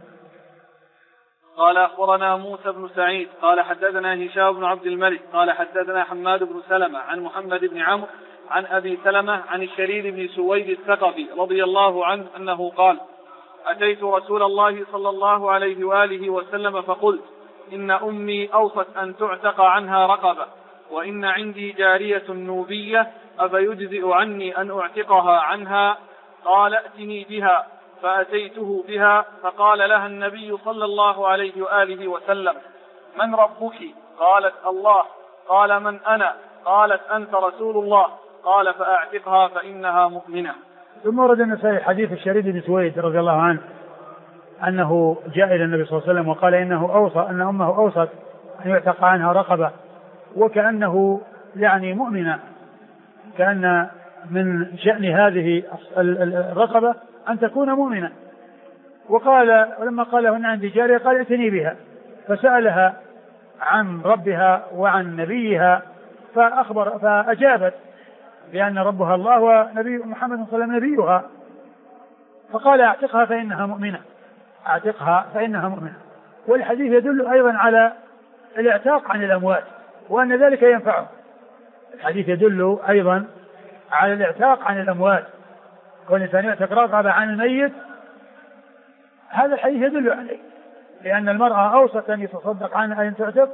قال أخبرنا موسى بن سعيد قال حدثنا هشام بن عبد الملك قال حدثنا حماد بن سلمة عن محمد بن عمرو عن أبي سلمة عن الشريد بن سويد الثقفي رضي الله عنه أنه قال: أتيت رسول الله صلى الله عليه وآله وسلم فقلت: إن أمي أوصت أن تعتق عنها رقبة، وإن عندي جارية نوبية أفيجزئ عني أن أعتقها عنها؟ قال: ائتني بها. فأتيته بها فقال لها النبي صلى الله عليه وآله وسلم: من ربك؟ قالت: الله. قال: من أنا؟ قالت: أنت رسول الله. قال: فأعتقها فإنها مؤمنة. ثم ورد النسائي حديث الشريد بن سويد رضي الله عنه أنه جاء إلى النبي صلى الله عليه وسلم وقال أن أمه أوصت أن يعتق عنها رقبة، وكأنه يعني مؤمنة، كأن من شأن هذه الرقبة أن تكون مؤمنة. وقال ولما قال له: إن عندي جارية، قال: ائتني بها. فسألها عن ربها وعن نبيها فأجابت بأن ربها الله ونبي محمد صلى الله عليه وسلم نبيها، فقال: أعتقها فإنها مؤمنة، أعتقها فإنها مؤمنة. والحديث يدل أيضا على الاعتاق عن الأموات وأن ذلك ينفعه. الحديث يدل أيضا على الاعتاق عن الأموات، كون الإنسان يعتق رقبة عن الميت، هذا الحديث يدل عليه، لأن المرأة أوصت أن يتصدق عنها أن تعتق،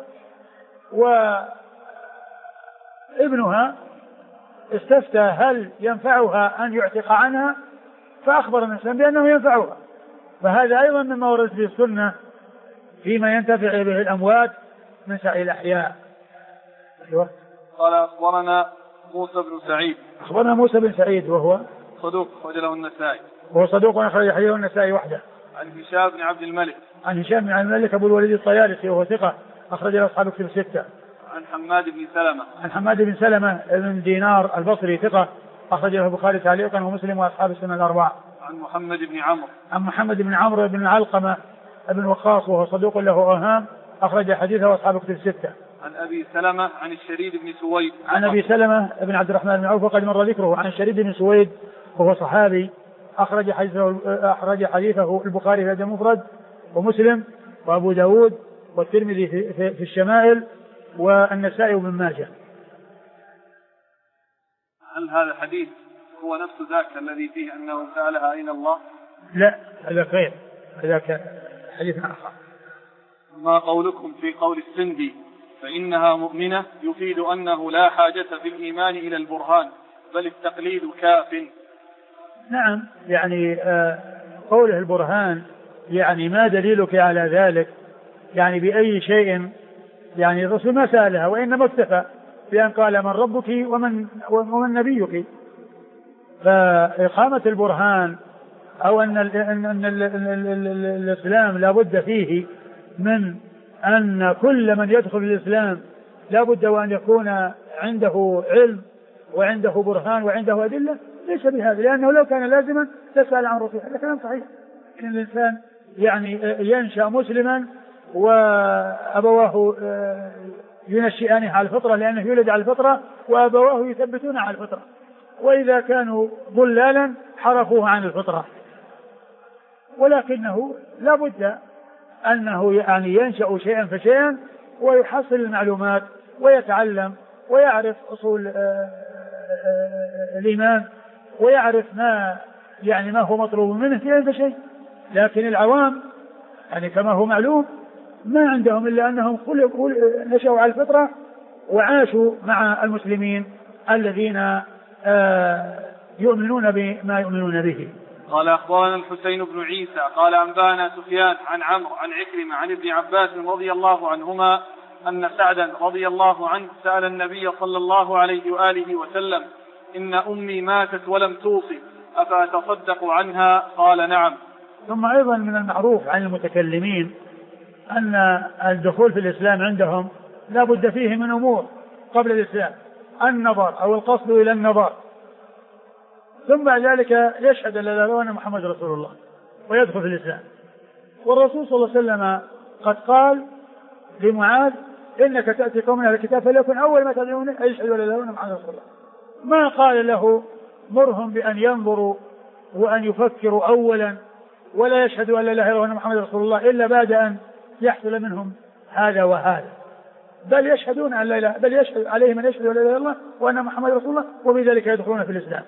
وابنها استفتى هل ينفعها أن يعتق عنها، فأخبر الإنسان بأنه ينفعها. فهذا أيضا مما ورد في السنة فيما ينتفع به الأموات من سعي الأحياء. قال أخبرنا موسى بن سعيد. أخبرنا موسى بن سعيد وهو صدوق أخرج له النسائي. وهو صدوق أخرج حديثه النسائي وحده. عن هشام بن عبد الملك. عن هشام بن عبد الملك أبو الوليد الطيالسي وهو ثقة أخرج له أصحاب الكتب الستة. عن حماد بن سلمة. عن حماد بن سلمة بن دينار البصري ثقة أخرج له البخاري تعليقا ومسلم وأصحاب السنة الأربعة. عن محمد بن عمرو. عن محمد بن عمرو بن علقمة بن وقاص وهو صدوق له أوهام أخرج حديثه أصحاب الكتب الستة. عن أبي سلمة عن الشريد بن سويد. عن أبي سلمة بن عبد الرحمن بن عوف وقد مر ذكره. عن الشريد بن سويد وهو صحابي أخرج حديثه البخاري في المفرد ومسلم وأبو داود والترمذي في الشمائل والنسائي وابن ماجه. هل هذا الحديث هو نفس ذاك الذي فيه أنه سألها أين الله؟ لا، هذا غير، هذاك حديث آخر. ما قولكم في قول السندي فإنها مؤمنة يفيد أنه لا حاجة في الإيمان إلى البرهان بل التقليد كاف. نعم، يعني قوله البرهان يعني ما دليلك على ذلك، يعني بأي شيء، يعني الرسول ما سألها وإنما اكتفى بأن قال من ربك ومن نبيك. فإقامة البرهان أو أن الإسلام لا بد فيه من أن كل من يدخل الإسلام لا بد وأن يكون عنده علم وعنده برهان وعنده أدلة، ليس بهذا، لأنه لو كان لازما تسأل عن رسول. هذا كلام صحيح. إن الإنسان يعني ينشأ مسلما وأبواه ينشئانه على الفطرة لأنه يولد على الفطرة وأبواه يثبتون على الفطرة، وإذا كانوا ضلالا حرفوه عن الفطرة. ولكنه لا بد أنه يعني ينشأ شيئا فشيئا ويحصل المعلومات ويتعلم ويعرف أصول الإيمان ويعرف ما هو مطلوب منه شيئا فشيء. لكن العوام يعني كما هو معلوم ما عندهم إلا أنهم نشأوا على الفطرة وعاشوا مع المسلمين الذين يؤمنون بما يؤمنون به. قال أخبرنا الحسين بن عيسى قال أنبانا سفيان عن عمرو عن عكرمة عن ابن عباس رضي الله عنهما أن سعدا رضي الله عنه سأل النبي صلى الله عليه وآله وسلم إن أمي ماتت ولم توصي أفأتصدق عنها؟ قال نعم. ثم أيضا من المعروف عن المتكلمين أن الدخول في الإسلام عندهم لا بد فيه من أمور قبل الإسلام: النظر أو القصد إلى النظر، ثم بعد ذلك يشهد أن لا إله إلا الله محمد رسول الله ويدخل في الإسلام. والرسول صلى الله عليه وسلم قد قال لمعاذ: إنك تأتي قوم أهل الكتاب فليكن أول ما تدعون أن يشهدوا أن لا إله إلا الله محمد رسول الله. ما قال له مرهم بأن ينظروا وأن يفكروا أولا ولا يشهدوا أن لا إله إلا الله محمد رسول الله إلا بعد أن يحصل منهم هذا وهذا، بل يشهدون أن لا إله، بل يشهد عليهم أن يشهدوا أن لا إله إلا الله وأن محمد رسول الله وبذلك يدخلون في الإسلام.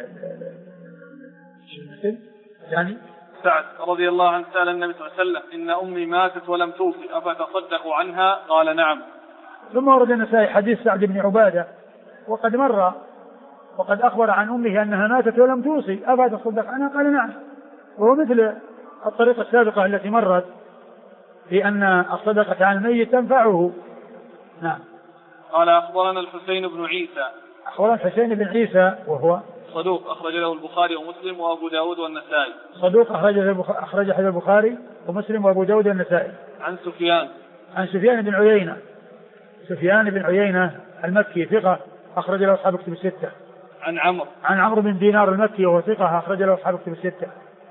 يعني سعد رضي الله عنه سأل النبي صلى الله عليه وسلم: إن أمي ماتت ولم توصي أفتصدق عنها؟ قال نعم. ثم ورد النسائي حديث سعد بن عبادة وقد مر وقد أخبر عن أمه أنها ماتت ولم توصي أفتصدق عنها؟ قال نعم. وهو مثل الطريقة السابقة التي مرت في أن الصدقة عن الميت تنفعه. نعم. قال أخبرنا الحسين بن عيسى. أخبرنا الحسين بن عيسى وهو صدوق أخرج له البخاري ومسلم وأبو داود والنسائي. صدوق أخرج له البخاري ومسلم وأبو داود والنسائي. عن سفيان بن عيينة. سفيان بن عيينة المكي ثقة أخرج له أصحاب كتب الستة. عن عمرو بن دينار المكي وهو ثقة أخرج له أصحاب كتب الستة.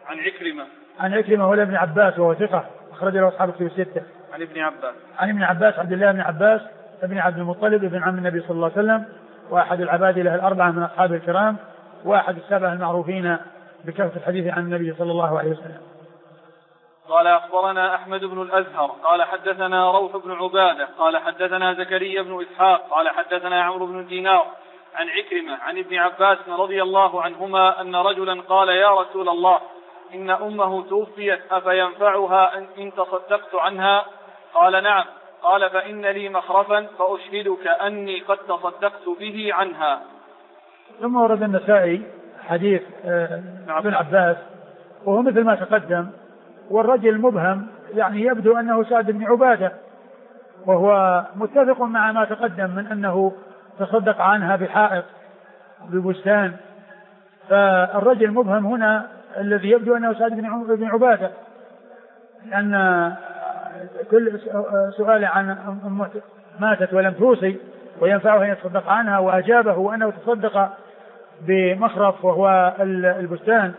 عن عكرمة ولا ابن عباس وهو ثقة أخرج له أصحاب كتب الستة. عن ابن عباس عبد الله بن عباس ابن عبد المطلب ابن عم النبي صلى الله عليه وسلم وأحد العباد له الأربعة من أصحاب الكرام وأحد السبعة المعروفين بكثرة الحديث عن النبي صلى الله عليه وسلم. قال أخبرنا أحمد بن الأزهر قال حدثنا روح بن عبادة قال حدثنا زكريا بن إسحاق قال حدثنا عمرو بن دينار عن عكرمة عن ابن عباس رضي الله عنهما أن رجلا قال: يا رسول الله، إن أمه توفيت أفينفعها إن تصدقت عنها؟ قال نعم. قال: فإن لي مخرفا فأشهدك أني قد تصدقت به عنها. ثم ورد النسائي حديث ابن عباس وهو مثل ما تقدم، والرجل مبهم، يعني يبدو أنه سعد بن عبادة، وهو متفق مع ما تقدم من أنه تصدق عنها بحائط ببستان. فالرجل مبهم هنا الذي يبدو أنه سعد بن عبادة، لأن كل سؤال عن ماتت ولم توصي وينفعه أن يتصدق عنها، وأجابه أنه تصدق بمخرف وهو البستان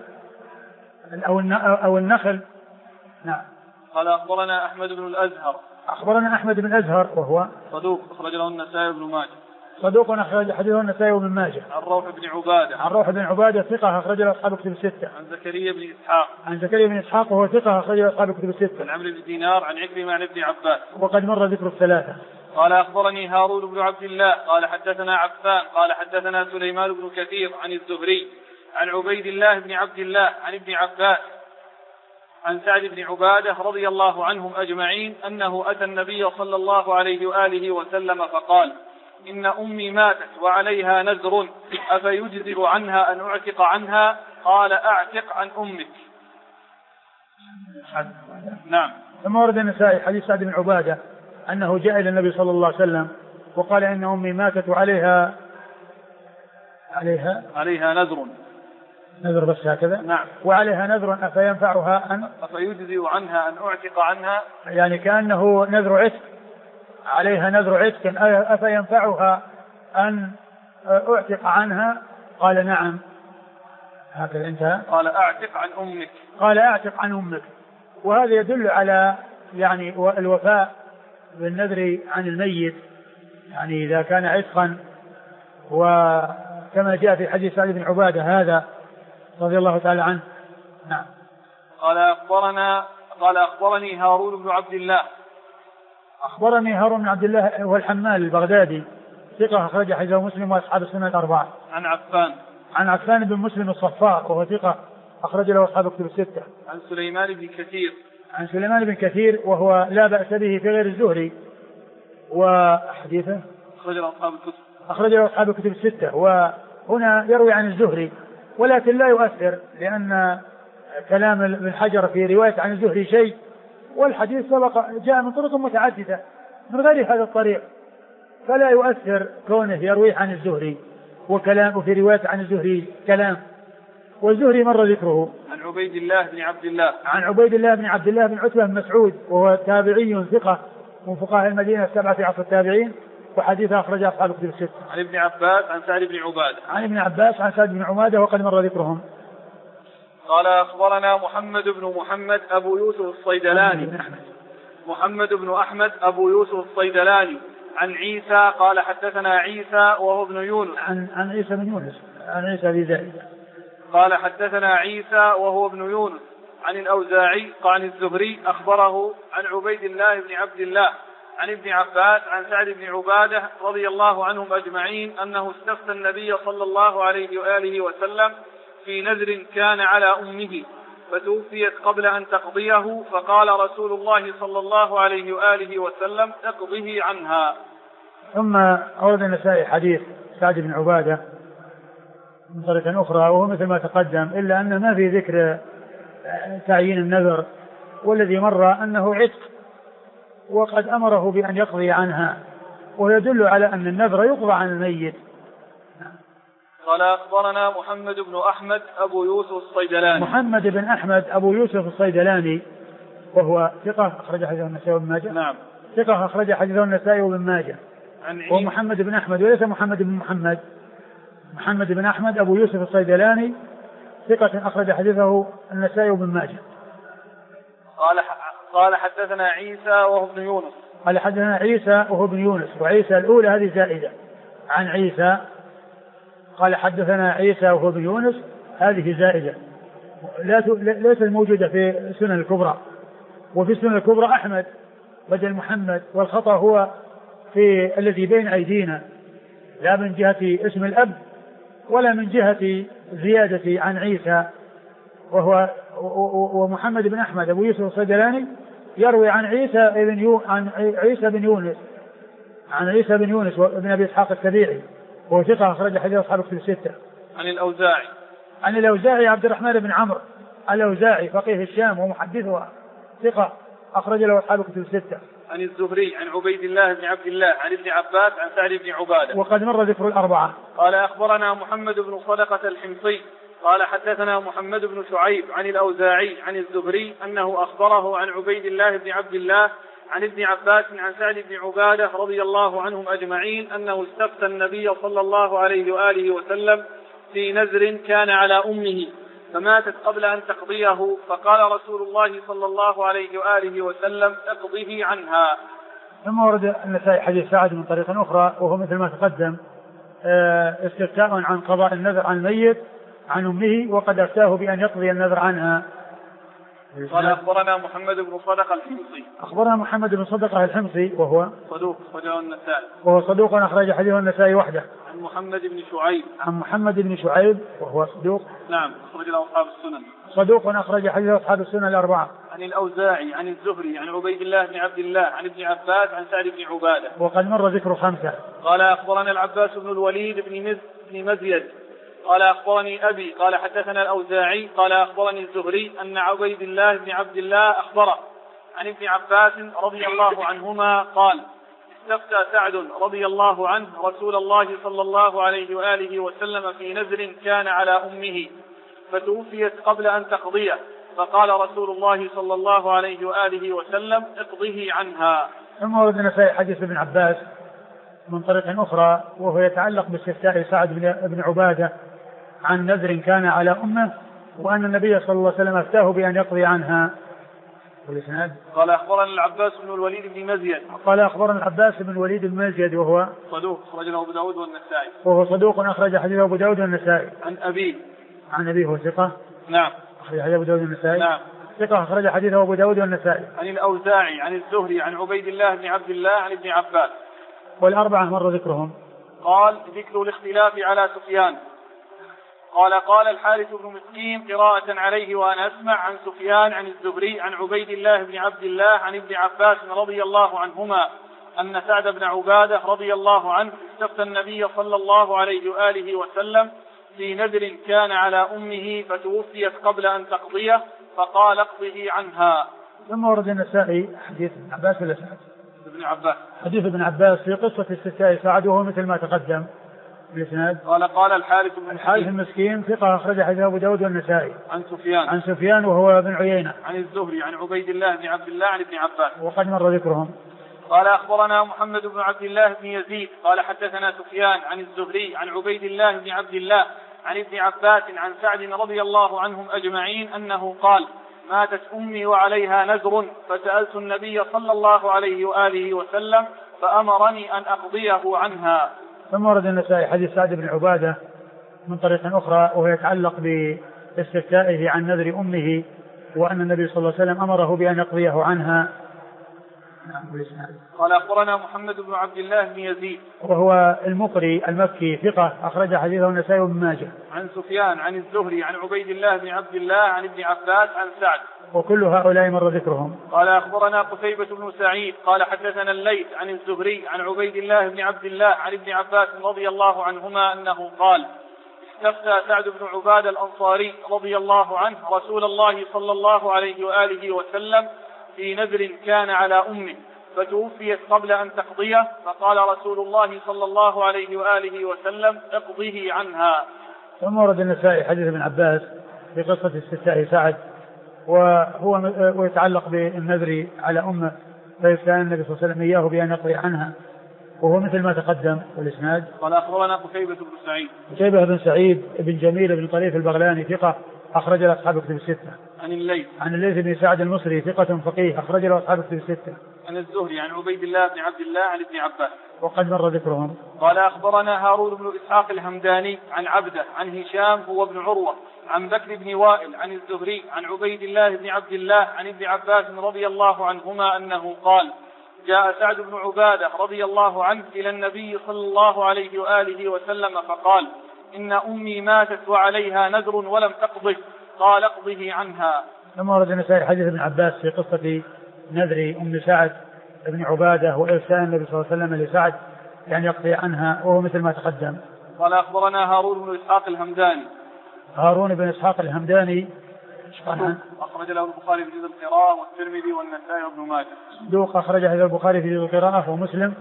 أو النخل. نعم. قال أخبرنا أحمد بن الأزهر. أخبرنا أحمد بن الأزهر وهو صدوق أخرج له النسائي وابن ماجه. صدوق أخرج حديثه النسائي وابن ماجه. عن روح بن عبادة ثقة أخرج له أصحاب كتب الستة. عن زكريا بن إسحاق وهو ثقة أخرج له أصحاب كتب الستة. عن عمرو بن دينار عن عكرمة عن ابن عباس وقد مر ذكر الثلاثة. قال أخبرني هارون بن عبد الله قال حدثنا عفان قال حدثنا سليمان بن كثير عن الزهري عن عبيد الله بن عبد الله عن ابن عباس عن سعد بن عبادة رضي الله عنهم أجمعين أنه أتى النبي صلى الله عليه وآله وسلم فقال: إن أمي ماتت وعليها نذر أفيجزئ عنها أن أعتق عنها؟ قال: أعتق عن أمك. نعم. ثم ورد النسائي حديث سعد بن عبادة أنه جاء إلى النبي صلى الله عليه وسلم وقال: إن أمي ماتت وعليها نذر بس هكذا. نعم. وعليها نذر أفينفعها أفيجزئ عنها أن أعتق عنها، يعني كأنه نذر عتق، عليها نذر عتق أفينفعها أن أعتق عنها؟ قال: نعم. هكذا انتهى. قال: أعتق عن أمك. قال: أعتق عن أمك. وهذا يدل على يعني الوفاء بالنذر عن الميت، يعني إذا كان عتقا، وكما جاء في حديث سعد بن عبادة هذا رضي الله تعالى عنه. نعم. قال أخبرني هارون بن عبد الله. أخبرني هارون بن عبد الله هو الحمال البغدادي، ثقة أخرج حديثه مسلم وأصحاب السنن الأربعة. عن عفان بن مسلم الصفار وهو ثقة أخرج له أصحاب الكتب الستة. عن سليمان بن كثير وهو لا بأس به في غير الزهري، وحديثه أخرج له أصحاب الكتب الستة. وهنا يروي عن الزهري ولكن لا يؤثر، لأن كلام ابن حجر في رواية عن الزهري شيء، والحديث سبق جاء من طرق متعددة من غير هذا الطريق، فلا يؤثر كونه يروي عن الزهري وكلام في رواية عن الزهري كلام. والزهري مر ذكره. عن عبيد الله بن عبد الله بن عتبة بن مسعود وهو تابعي ثقة من فقهاء المدينة السبعة في عصر التابعين، وحديثه أخرجه أصحاب الكتب الستة. عن ابن عباس عن سعد بن عبادة وقد مر ذكرهم. قال: أخبرنا محمد بن أبو يوسف الصيدلاني. محمد بن أحمد أبو يوسف الصيدلاني عن عيسى قال: حدثنا عيسى وهو ابن يونس. عن عيسى بن يونس عن عيسى بن زائدة قال: حدثنا عيسى وهو ابن يونس عن الأوزاعي عن الزهري أخبره عن عبيد الله بن عبد الله عن ابن عباس عن سعد بن عبادة رضي الله عنهم أجمعين أنه استفتى النبي صلى الله عليه وآله وسلم في نذر كان على أمه فتوفيت قبل أن تقضيه، فقال رسول الله صلى الله عليه وآله وسلم: اقضه عنها. ثم أورد النسائي حديث سعد بن عبادة من طريقة أخرى وهو مثل ما تقدم، إلا أن ما في ذكر تعيين النذر، والذي مر أنه عتق وقد أمره بأن يقضي عنها، ويدل على أن النذر يقضى عن الميت. قال: أخبرنا محمد بن أحمد أبو يوسف الصيدلاني. محمد بن أحمد أبو يوسف الصيدلاني وهو ثقة أخرج حديثه النسائي وابن ماجه. نعم. ثقة أخرج حديثه النسائي وابن ماجه. هو محمد بن أحمد وليس محمد بن أحمد أبو يوسف الصيدلاني ثقة أخرج حديثه النسائي وابن ماجه. قال: حدثنا عيسى وهو ابن يونس. قال: حدثنا عيسى وهو ابن يونس، وعيسى الأولى هذه زائدة عن عيسى. قال: حدثنا عيسى وهو ابن يونس، هذه زائدة ليست موجودة في السنن الكبرى. وفي السنن الكبرى أحمد بدل محمد، والخطأ هو في الذي بين أيدينا، لا من جهة اسم الأب ولا من جهة زيادة عن عيسى. ومحمد بن أحمد أبو يوسف الصيدلاني يروي عن عيسى بن يونس وابن أبي إسحاق السبيعي وهو ثقة أخرج حديث أصحاب الكتب الستة. عن الأوزاعي عبد الرحمن بن عمرو الأوزاعي فقيه الشام ومحدثها ثقة أخرج له أصحاب الكتب الستة. عن الزهري عن عبيد الله بن عبد الله عن ابن عباس عن سعد بن عبادة وقد مر ذكر الأربعة. قال: أخبرنا محمد بن صدقة الحمصي قال: حدثنا محمد بن شعيب عن الأوزاعي عن الزهري أنه أخبره عن عبيد الله بن عبد الله عن ابن عباس عن سعد بن عبادة رضي الله عنهم أجمعين أنه استفتى النبي صلى الله عليه وآله وسلم في نذر كان على أمه فماتت قبل أن تقضيه، فقال رسول الله صلى الله عليه وآله وسلم: اقضه عنها. ثم ورد النسائي حديث سعد من طريق أخرى وهو مثل ما تقدم، استفتاء عن قضاء النذر عن الميت عن أمه، وقد أفتاه بأن يقضي النذر عنها. قال أخبرنا محمد بن صدقة الحمصي. أخبرنا محمد بن صدقة الحمصي وهو صدوق أخرجه النسائي. وهو صدوق أخرج حديثه النسائي وحده. عن محمد بن شعيب. عن محمد بن شعيب وهو صدوق. نعم أخرج له أصحاب السنن. صدوق أخرج حديثه أصحاب السنن الأربعة. عن الأوزاعي عن الزهري عن عبيد الله بن عبد الله عن ابن عباس عن سعد بن عبادة. وقد مر ذكر خمسة. قال أخبرنا العباس بن الوليد بن مزيد قال أخبرني أبي قال حدثنا الأوزاعي قال أخبرني الزهري أن عبيد الله بن عبد الله أخبره عن ابن عباس رضي الله عنهما قال استفتى سعد رضي الله عنه رسول الله صلى الله عليه وآله وسلم في نذر كان على أمه فتوفيت قبل أن تقضيه فقال رسول الله صلى الله عليه وآله وسلم اقضه عنها. ثم ورد النسائي حديث ابن عباس من طريق أخرى وهو يتعلق باستفتاء سعد بن عبادة عن نذر كان على أمه وأن النبي صلى الله عليه وسلم افتاه بأن يقضي عنها. قال أخبرنا العباس بن الوليد بن مزيد. قال أخبرنا العباس بن الوليد بن مزيد وهو صدوق أخرج له أبو داود والنسائي. وهو صدوق أخرج حديثه أبو داود والنسائي. عن أبيه. عن أبيه هو ثقة. نعم. أخرج حديثه أبو داود والنسائي. نعم. ثقة أخرج حديثه أبو داود والنسائي. عن الأوزاعي عن الزهري عن عبيد الله بن عبد الله عن ابن عباس. والأربعة مر ذكرهم. قال ذكر الاختلاف على سفيان. قال الحارث بن مسكين قراءة عليه وأنا أسمع عن سفيان عن الزهري عن عبيد الله بن عبد الله عن ابن عباس رضي الله عنهما أن سعد بن عبادة رضي الله عنه استفتى النبي صلى الله عليه وآله وسلم في نذر كان على أمه فتوفيت قبل أن تقضيه فقال اقضه عنها. ثم ورد النسائي حديث ابن عباس ولا سعد؟ ابن عباس. حديث ابن عباس في قصة استفتاء سعد وهو مثل ما تقدم. قال الحارث المسكين ثقة أخرج حديث أبو داود والنسائي. عن سفيان وهو بن عيينة. عن الزهري عن عبيد الله بن عبد الله عن ابن عباس. وقد مر ذكرهم. قال أخبرنا محمد بن عبد الله بن يزيد قال حدثنا سفيان عن الزهري عن عبيد الله بن عبد الله عن ابن عباس عن سعد رضي الله عنهم أجمعين أنه قال ماتت أمي وعليها نذر فسألت النبي صلى الله عليه وآله وسلم فأمرني أن أقضيه عنها. ثم ورد النسائي حديث سعد بن عبادة من طريق أخرى وهو يتعلق باستفتائه عن نذر أمه وأن النبي صلى الله عليه وسلم أمره بأن يقضيه عنها. قال أخبرنا محمد بن عبد الله بن يزيد وهو المقري المكي ثقة أخرج حديثه النسائي وابن ماجه. عن سفيان عن الزهري عن عبيد الله بن عبد الله عن ابن عباس عن سعد. وكل هؤلاء مر ذكرهم. قال أخبرنا قتيبة بن سعيد قال حدثنا الليث عن الزهري عن عبيد الله بن عبد الله عن ابن عباس رضي الله عنهما أنه قال استفتى سعد بن عبادة الأنصاري رضي الله عنه رسول الله صلى الله عليه وآله وسلم في نذر كان على أمه فتوفيت قبل أن تقضيه فقال رسول الله صلى الله عليه وآله وسلم اقضه عنها. ثم ورد النسائي حديث ابن عباس في قصة استفتاء سعد وهو يتعلق بالنذر على أمه فيستعين النبي صلى الله عليه وسلم إياه بأن يقضي عنها وهو مثل ما تقدم. والإسناد قال أخبرنا قتيبة بن سعيد. قتيبة بن سعيد بن جميل بن طريف البغلاني ثقة أخرج له أصحاب كتب الستة. عن الليث بن سعد المصري ثقة فقيه أخرج له أصحاب كتب الستة. عن الزهري عن عبيد الله بن عبد الله عن ابن عباس. وقد مر ذكرهم. قال أخبرنا هارون بن إسحاق الهمداني عن عبده عن هشام هو ابن عروة عن بكر بن وائل عن الزهري عن عبيد الله بن عبد الله عن ابن عباس رضي الله عنهما أنه قال جاء سعد بن عبادة رضي الله عنه إلى النبي صلى الله عليه وآله وسلم فقال إن أمي ماتت وعليها نذر ولم تقضه قال اقضه عنها. ثم ورد النسائي حديث ابن عباس في قصة نذر أم سعد بن عبادة وإرسال النبي صلى الله عليه وسلم لسعد يعني يقضي عنها وهو مثل ما تقدم. قال أخبرنا هارون بن إسحاق الهمداني. هارون بن إسحاق الهمداني أخرج له البخاري في جزء القراءة والترمذي والنسائي وابن ماجه. صدوق أخرج له البخاري في جزء القراءة ومسلم.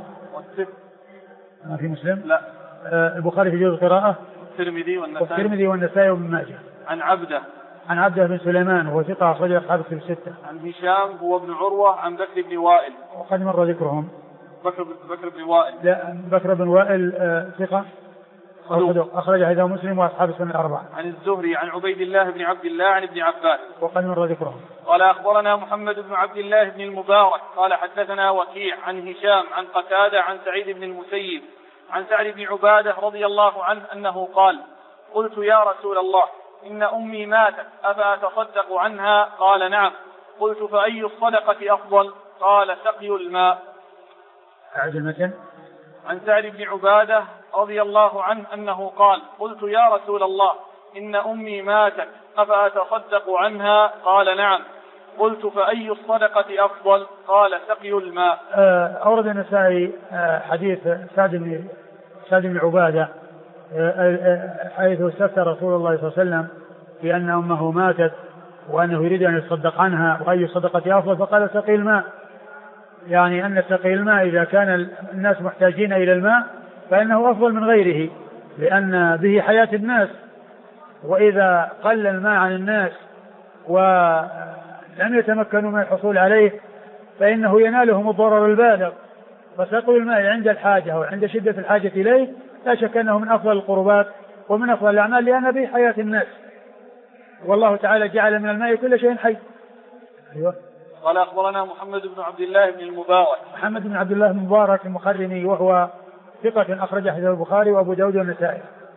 ما في مسلم؟ لا. البخاري في جزء القراءة والترمذي والنسائي وابن ماجه. عن عبده بن سليمان وهو ثقة أخرج أصحاب الكتب الستة. عن هشام هو ابن عروة عن بكر بن وائل. وقد مر ذكرهم. بكر بن وائل. لا بكر بن وائل ثقة صدوق أخرج حديثه مسلم وأصحاب السنن الأربعة. عن الزهري عن عبيد الله بن عبد الله عن ابن عباس. وقد مر ذكرهم. قال أخبرنا محمد بن عبد الله بن المبارك قال حدثنا وكيع عن هشام عن قتادة عن سعيد بن المسيب. عن سعد بن عبادة رضي الله عنه أنه قال قلت يا رسول الله إن أمي ماتت أفأتصدق عنها؟ قال نعم. قلت فأي الصدقة أفضل؟ قال سقي الماء. أعد المتن. عن سعد بن عبادة رضي الله عنه أنه قال قلت يا رسول الله إن أمي ماتت أفأتصدق عنها؟ قال نعم. قلت فأي الصدقة أفضل؟ قال سقي الماء. أورد النسائي حديث سعد بن عبادة حيث استفتى رسول الله صلى الله عليه وسلم بأن أمه ماتت وأنه يريد أن يتصدق عنها وأي الصدقة أفضل؟ فقال سقي الماء، يعني أن سقي الماء إذا كان الناس محتاجين إلى الماء فإنه أفضل من غيره، لأن به حياة الناس، وإذا قل الماء عن الناس ولم يتمكنوا من الحصول عليه فإنه ينالهم الضرر البالغ. فسقي الماء عند الحاجة وعند شدة الحاجة إليه لا شك أنه من أفضل القربات ومن أفضل الأعمال، لأن به حياة الناس، والله تعالى جعل من الماء كل شيء حي. أيوة. قال أخبرنا محمد بن عبد الله بن المبارك. محمد بن عبد الله بن المبارك المخرمي وهو ثقة أخرج حديث البخاري وأبو داود والنسائي.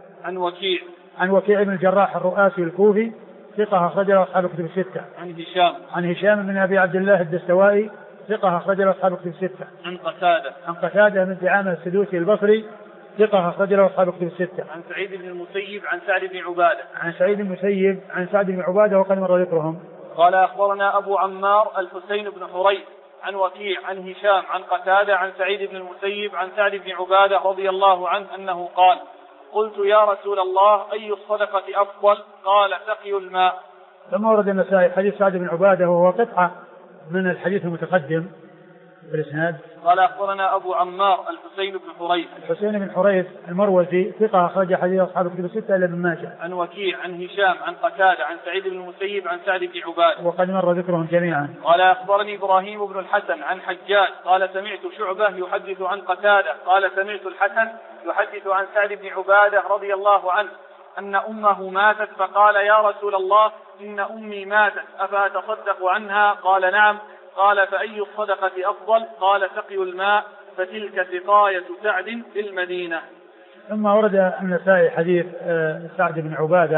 عن وكيع بن الجراح الرؤاسي الكوفي ثقة أخرج له أصحاب الكتب الستة. عن هشام بن أبي عبد الله الدستوائي ثقة أخرج له أصحاب الكتب الستة. عن قتادة بن دعامة السدوسي البصري ثقة أخرج له أصحاب الكتب الستة. عن سعيد بن المسيب عن سعد بن عبادة. عن سعيد بن المسيب عن سعد بن عبادة وقد مر ذكرهم. قال أخبرنا أبو عمار الحسين بن حريث عن وكيع عن هشام عن قتادة عن سعيد بن المسيب عن سعد بن عبادة رضي الله عنه أنه قال قلت يا رسول الله أي الصدقة أفضل؟ قال سقي الماء. ثم ورد النسائي حديث سعد بن عبادة وهو قطعة من الحديث المتقدم بالإسناد. قال أخبرنا أبو عمار الحسين بن حريث المروزي ثقة أخرج حديث أصحاب الكتب الستة إلا ابن ماجه. عن وكيع عن هشام عن قتادة عن سعيد بن المسيب عن سعد بن عبادة وقد مر ذكرهم جميعا. قال أخبرني إبراهيم بن الحسن عن حجاج قال سمعت شعبة يحدث عن قتادة قال سمعت الحسن يحدث عن سعد بن عبادة رضي الله عنه أن أمه ماتت فقال يا رسول الله إن أمي ماتت أفأتصدق عنها؟ قال نعم. قال فأي الصدقة أفضل؟ قال سقي الماء، فتلك سقاية سعد في المدينة. ثم ورد النسائي حديث سعد بن عبادة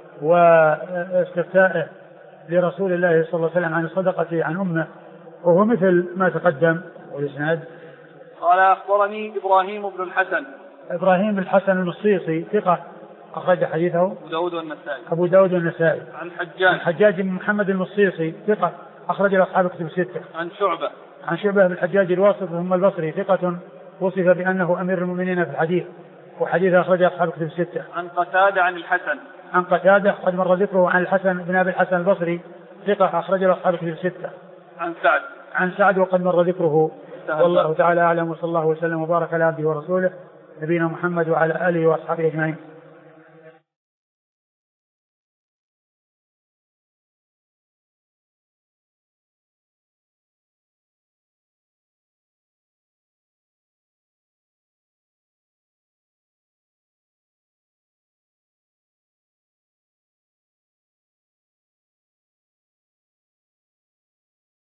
واستفتائه لرسول الله صلى الله عليه وسلم عن الصدقة عن أمه وهو مثل ما تقدم والإسناد. قال أخبرني إبراهيم بن الحسن المصيصي ثقة أخرج حديثه أبو داود والنسائي. عن حجاج بن محمد المصيصي ثقة أخرج أصحاب الكتب الستة. عن شعبة بن الحجاج الواسط ثم البصري ثقة وصف بأنه أمير المؤمنين في الحديث وحديث أخرج أصحاب الكتب الستة. عن قتادة قد مر ذكره عن الحسن بن أبي الحسن البصري ثقة أخرج أصحاب الكتب الستة. عن سعد وقد مر ذكره. والله تعالى أعلم وصلى الله وسلم وبارك على عبده ورسوله نبينا محمد وعلى آله وأصحابه أجمعين.